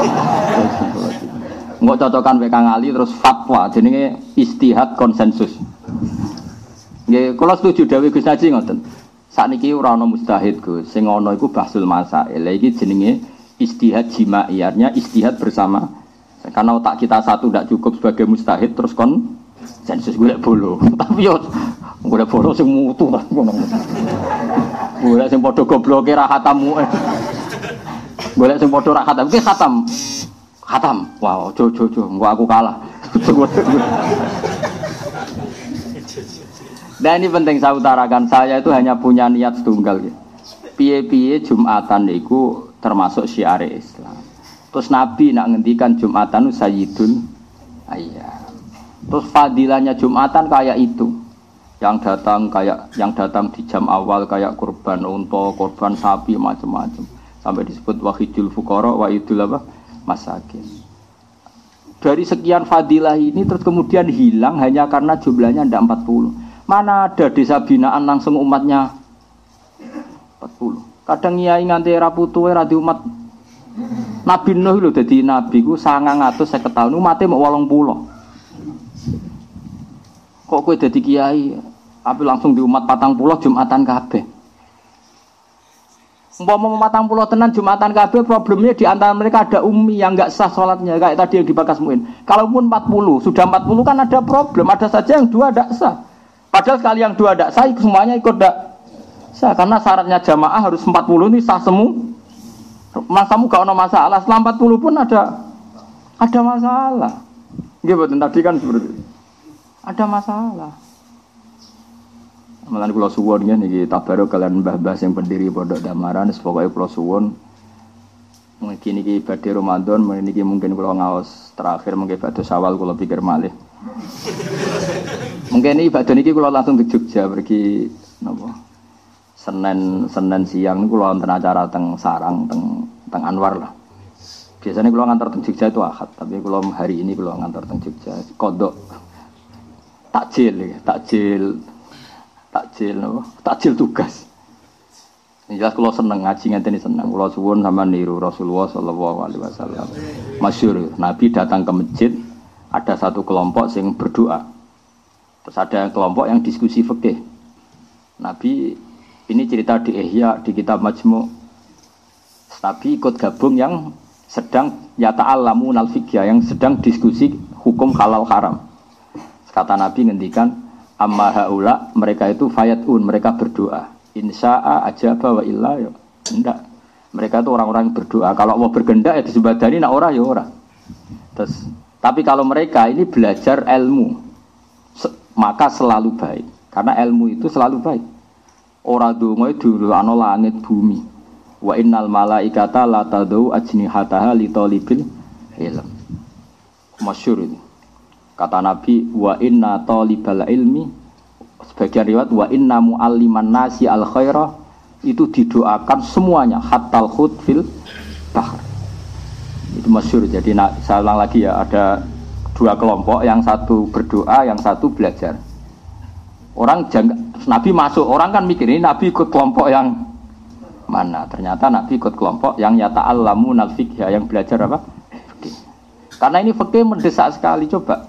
S2: Engko cocokan wek Kang Ali terus fatwa jenenge istihad konsensus. Nggih, kula setuju dawuh Gus Naji ngoten. Sakniki ora ana mustahid, Gus. Sing ana iku bahsul masail. Lah iki jenenge istihad jimaiyarnya istihad bersama. Karena otak kita satu tidak cukup sebagai mustahid terus konsensus golek bolo. Tapi yo golek bolo sing mutu ta ngono. Golek sing padha gobloke ra khatamu. Golek sing padha ra khatam. Ki khatam. Khatam. Wow, jo jo jo, engko aku kalah. Dan ini penting saya utarakan, saya itu hanya punya niat setunggal ya. Piye-piye Jumatan niku termasuk syiar Islam. Terus Nabi nak ngendikan Jumatan sayyidul ayyam. Terus fadilahnya Jumatan kayak itu. Yang datang kayak yang datang di jam awal kayak kurban unta, kurban sapi macam-macam. Sampai disebut wahidul fuqara wa idul apa? Masakin. Dari sekian fadilah ini terus kemudian hilang hanya karena jumlahnya tidak empat puluh. Mana ada desa binaan langsung umatnya empat puluh. Kadang kiai nganti era putuhe ra di umat. Nabi Nuh lho dadi nabi ku sangang atus seket taun umate mok wolong puluh. Kok kowe dadi kiai tapi langsung di umat patang puluh Jumatan kabeh. Umpama patang puluh tenan Jumatan kabeh problemnya di antara mereka ada ummi yang enggak sah salatnya kayak tadi yang dibahas Muin. Kalaupun empat puluh, sudah empat puluh kan ada problem, ada saja yang dua enggak sah. Padahal sekali yang dua enggak sah semuanya ikut enggak sah karena syaratnya jamaah harus empat puluh ini sah semua. Masamu gak ada masalah, setelah empat puluh pun ada ada masalah. Nggih tadi kan seperti itu. Ada masalah. Malah kula suwun nggih tabarok kalian mbah-mbah sing pendiri Pondok Damaran, pokoke kula suwun mungkin iki badhe Ramadan, mungkin iki mungkin kula ngaos terakhir mungkin badhe Syawal kula pikir malih. Mungkin iki badhe niki kula langsung ke Jogja pergi napa? Senin Senin siang niku kula wonten acara teng Sarang teng teng Anwar lah. Biasanya kula ngantor teng Jogja itu Ahad, tapi kula hari ini kula ngantor teng Jogja kodok takjil ya, takjil takjil no, takjil tugas. Jelas kula seneng ngaji ngenteni seneng. Kula suwun sama niru Rasulullah sallallahu alaihi wasallam. Masyhur Nabi datang ke masjid, ada satu kelompok yang berdoa. Terus ada kelompok yang diskusi fikih. Nabi ini cerita di Ihya di kitab Majmu'. Nabi ikut gabung yang sedang yata'allamun al-fiqh, yang sedang diskusi hukum halal haram. Kata Nabi ngendikan amma haula, mereka itu fayatun, mereka berdoa. Insya'a ajaba wa illa ya. Enggak. Mereka itu orang-orang yang berdoa. Kalau Allah berkehendak ya disebadani, nak ora ya ora. Terus tapi kalau mereka ini belajar ilmu, maka selalu baik. Karena ilmu itu selalu baik. Ora donga dulu ana langit bumi. Wa innal malaikata la tadau ajnihataha li talibil ilm. Masyhur itu. Kata Nabi wa inna talibal ilmi, sebagian riwayat wa inna mualliman nasi al khaira, itu didoakan semuanya hatal khut fil bahr. Itu masyhur. Jadi saya ulang lagi ya, ada dua kelompok, yang satu berdoa, yang satu belajar. Orang jangka, Nabi masuk, orang kan mikir ini Nabi ikut kelompok yang mana? Ternyata Nabi ikut kelompok yang yata'allamun al-fiqh, yang belajar apa? Fikih. Karena ini fikih mendesak sekali. Coba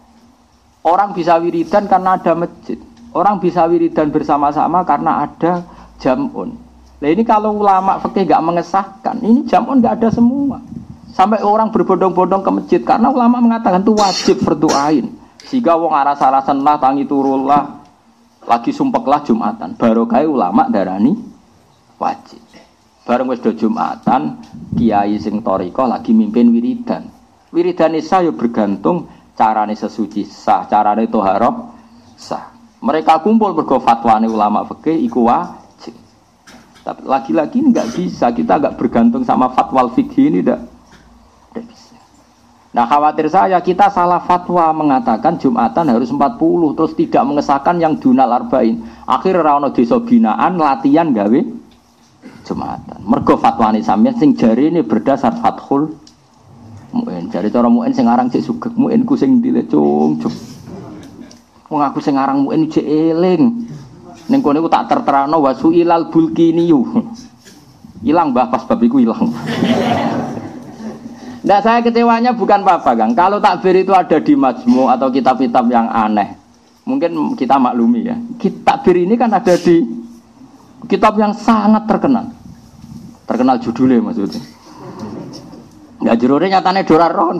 S2: orang bisa wiridan karena ada masjid. Orang bisa wiridan bersama-sama karena ada jam'un. Nah ini kalau ulama fikih enggak mengesahkan, ini jam'un enggak ada semua. Sampai orang berbondong-bondong ke masjid karena ulama mengatakan itu wajib fardu ain. Jika wong aras-arasan lah tangi turullah lagi sumpeklah Jumatan, barokah ulama darani wajib. Bareng wis do Jumatan, kiai sing thariqah lagi mimpin wiridan. Wiridane sah ya bergantung carane sesuci sah, carane thaharah sah. Mereka kumpul mergo fatwane ulama fikih iku wajib. Tapi lagi-lagi enggak bisa, kita enggak bergantung sama fatwa fikih ini enggak. Enggak bisa. Nah, khawatir saya kita salah fatwa mengatakan Jumatan harus empat puluh terus tidak mengesahkan yang dunal arba'in. Akhir ora ono desa binaan latihan gawe Jumatan. Mergo fatwane sampeyan sing jarine berdasar Fathul Mu'in. Jare cara Mu'in sing aran cek sugih, Mu'in ku sing ndile cung cung. Wong aku sing aran Mu'in cek eling. Ning kono iku tak terterano wasuilal bulkiniyu. Hilang Mbah pas bab iku hilang. Nah, saya kecewanya bukan apa-apa, Kang. Kalau takbir itu ada di Majmu' atau kitab-kitab yang aneh, mungkin kita maklumi ya. Takbir ini kan ada di kitab yang sangat terkenal. Terkenal judulnya maksudnya. Enggak jerone nyatane doraron.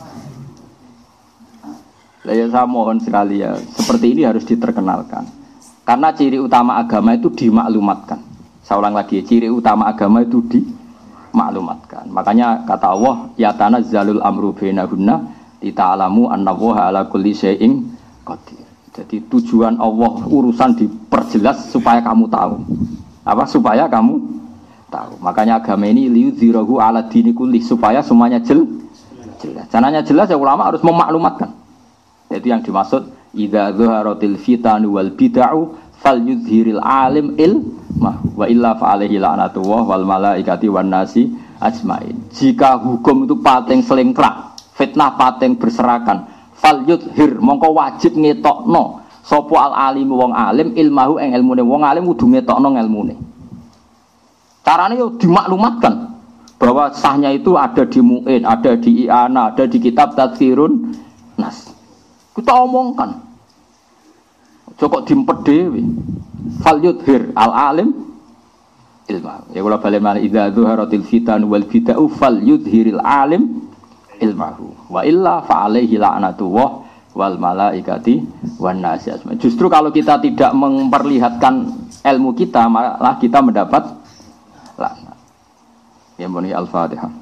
S2: Lah ya saya mohon sekali ya, seperti ini harus diterkenalkan. Karena ciri utama agama itu dimaklumatkan. Saya ulang lagi, ciri utama agama itu dimaklumatkan. Makanya kata Allah, ya tanazzalul amru bainahunna lita'lamu annallaha ala kulli syai'in qadir. Jadi tujuan Allah urusan diperjelas supaya kamu tahu. Apa supaya kamu tahu. Makanya agama ini liyudhirahu ala dini kulli, supaya semuanya jel, jelas. Caranya jelas ya ulama harus memaklumatkan. Itu yang dimaksud idza dzaharatil fitanu wal bid'u falyudhhiril alim ilmah wa illa fa alaihi la'natullah wal malaikati wan nasi ajmain. Jika hukum itu pating selingkrah, fitnah pating berserakan, falyudhhir mongko wajib ngetokno sapa al alim wong alim ilmahu ing ilmune wong alim kudu ngetokno ilmune. Caranya yo dimaklumatkan bahwa sahnya itu ada di Mu'in, ada di I'ana, ada di kitab Tadhkirun Nas. Kita omongkan. Joko dimpet dhewe. Fal yudhir al-alim ilma. Ya kula bali malih idza zuharatil fitan wal bid'u fal yudhiril alim ilmahu. Wa illa fa alaihi la'natullah wal malaikati wan nasi asma. Justru kalau kita tidak memperlihatkan ilmu kita, malah kita mendapat laknat. Ya muni al-Fatihah.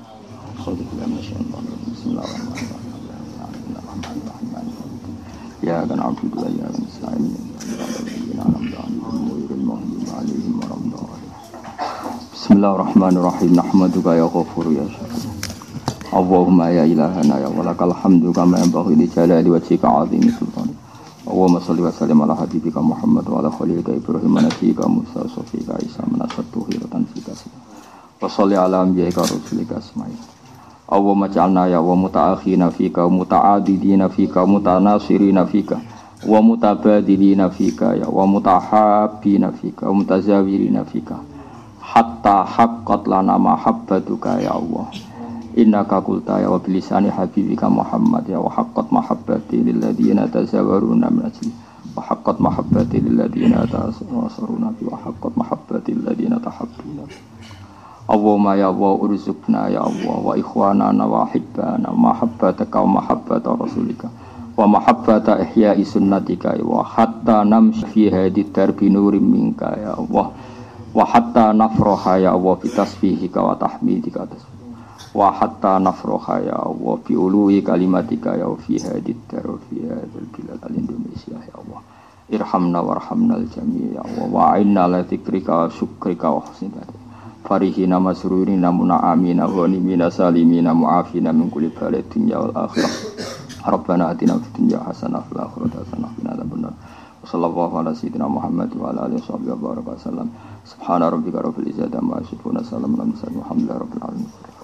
S2: Ya kan Abdullah ya kan Islam. Bismillahirrahmanirrahim. Nahmaduka ya Ghafur ya Syakur. Allahumma ya ilahana ya walakal hamdu kama yanbaghi li jalali wajhika 'azimi sultan. Allahumma shalli wa sallim ala habibika Muhammad wa ala khalilika Ibrahim nabiyika Musa sofika Isa manasatu hiratan sika. Wa shalli ala anbiyika rusulika asma'i. Allahumma ja'alna ya wa muta'akhina fika wa muta'adidina fika wa mutanasirina fika wa mutabadilina fika ya wa mutahabbina fika wa mutazawirina fika hatta haqqat lana mahabbatuka ya Allah. Innaka qulta ya wa bilisani habibika Muhammad ya wa haqqat mahabbati lil ladzina tazawaruna min ajli wa haqqat mahabbati lil ladzina tasawwaruna wa haqqat mahabbati lil ladzina tahabbuna. Allahumma ya Allah urzuqna ya Allah wa ikhwanana wa hibbana mahabbataka wa mahabbata rasulika wa mahabbata ihya'i sunnatika wa hatta namshi fi hadid darbi nurim minka ya Allah wa hatta nafraha ya Allah bi tasbihika wa tahmidika wa hatta nafroha ya Allah bi ului kalimatika ya fi hadid dar fi hadzal bilad al Indonesia ya Allah irhamna warhamnal jami' ya Allah wa inna la dzikrika wa syukrika wa husni farihina masrurina muna'amina wa nimina salimina mu'afina min kulli balad dunya wal akhirah rabbana atina fid dunya hasanah wa fil akhirati hasanah wa qina adzabannar sallallahu ala sayyidina Muhammad wa ala alihi wa sahbihi wa baraka sallam subhana rabbika rabbil izzati amma yasifun salamun alal mursalin walhamdulillahi rabbil alamin.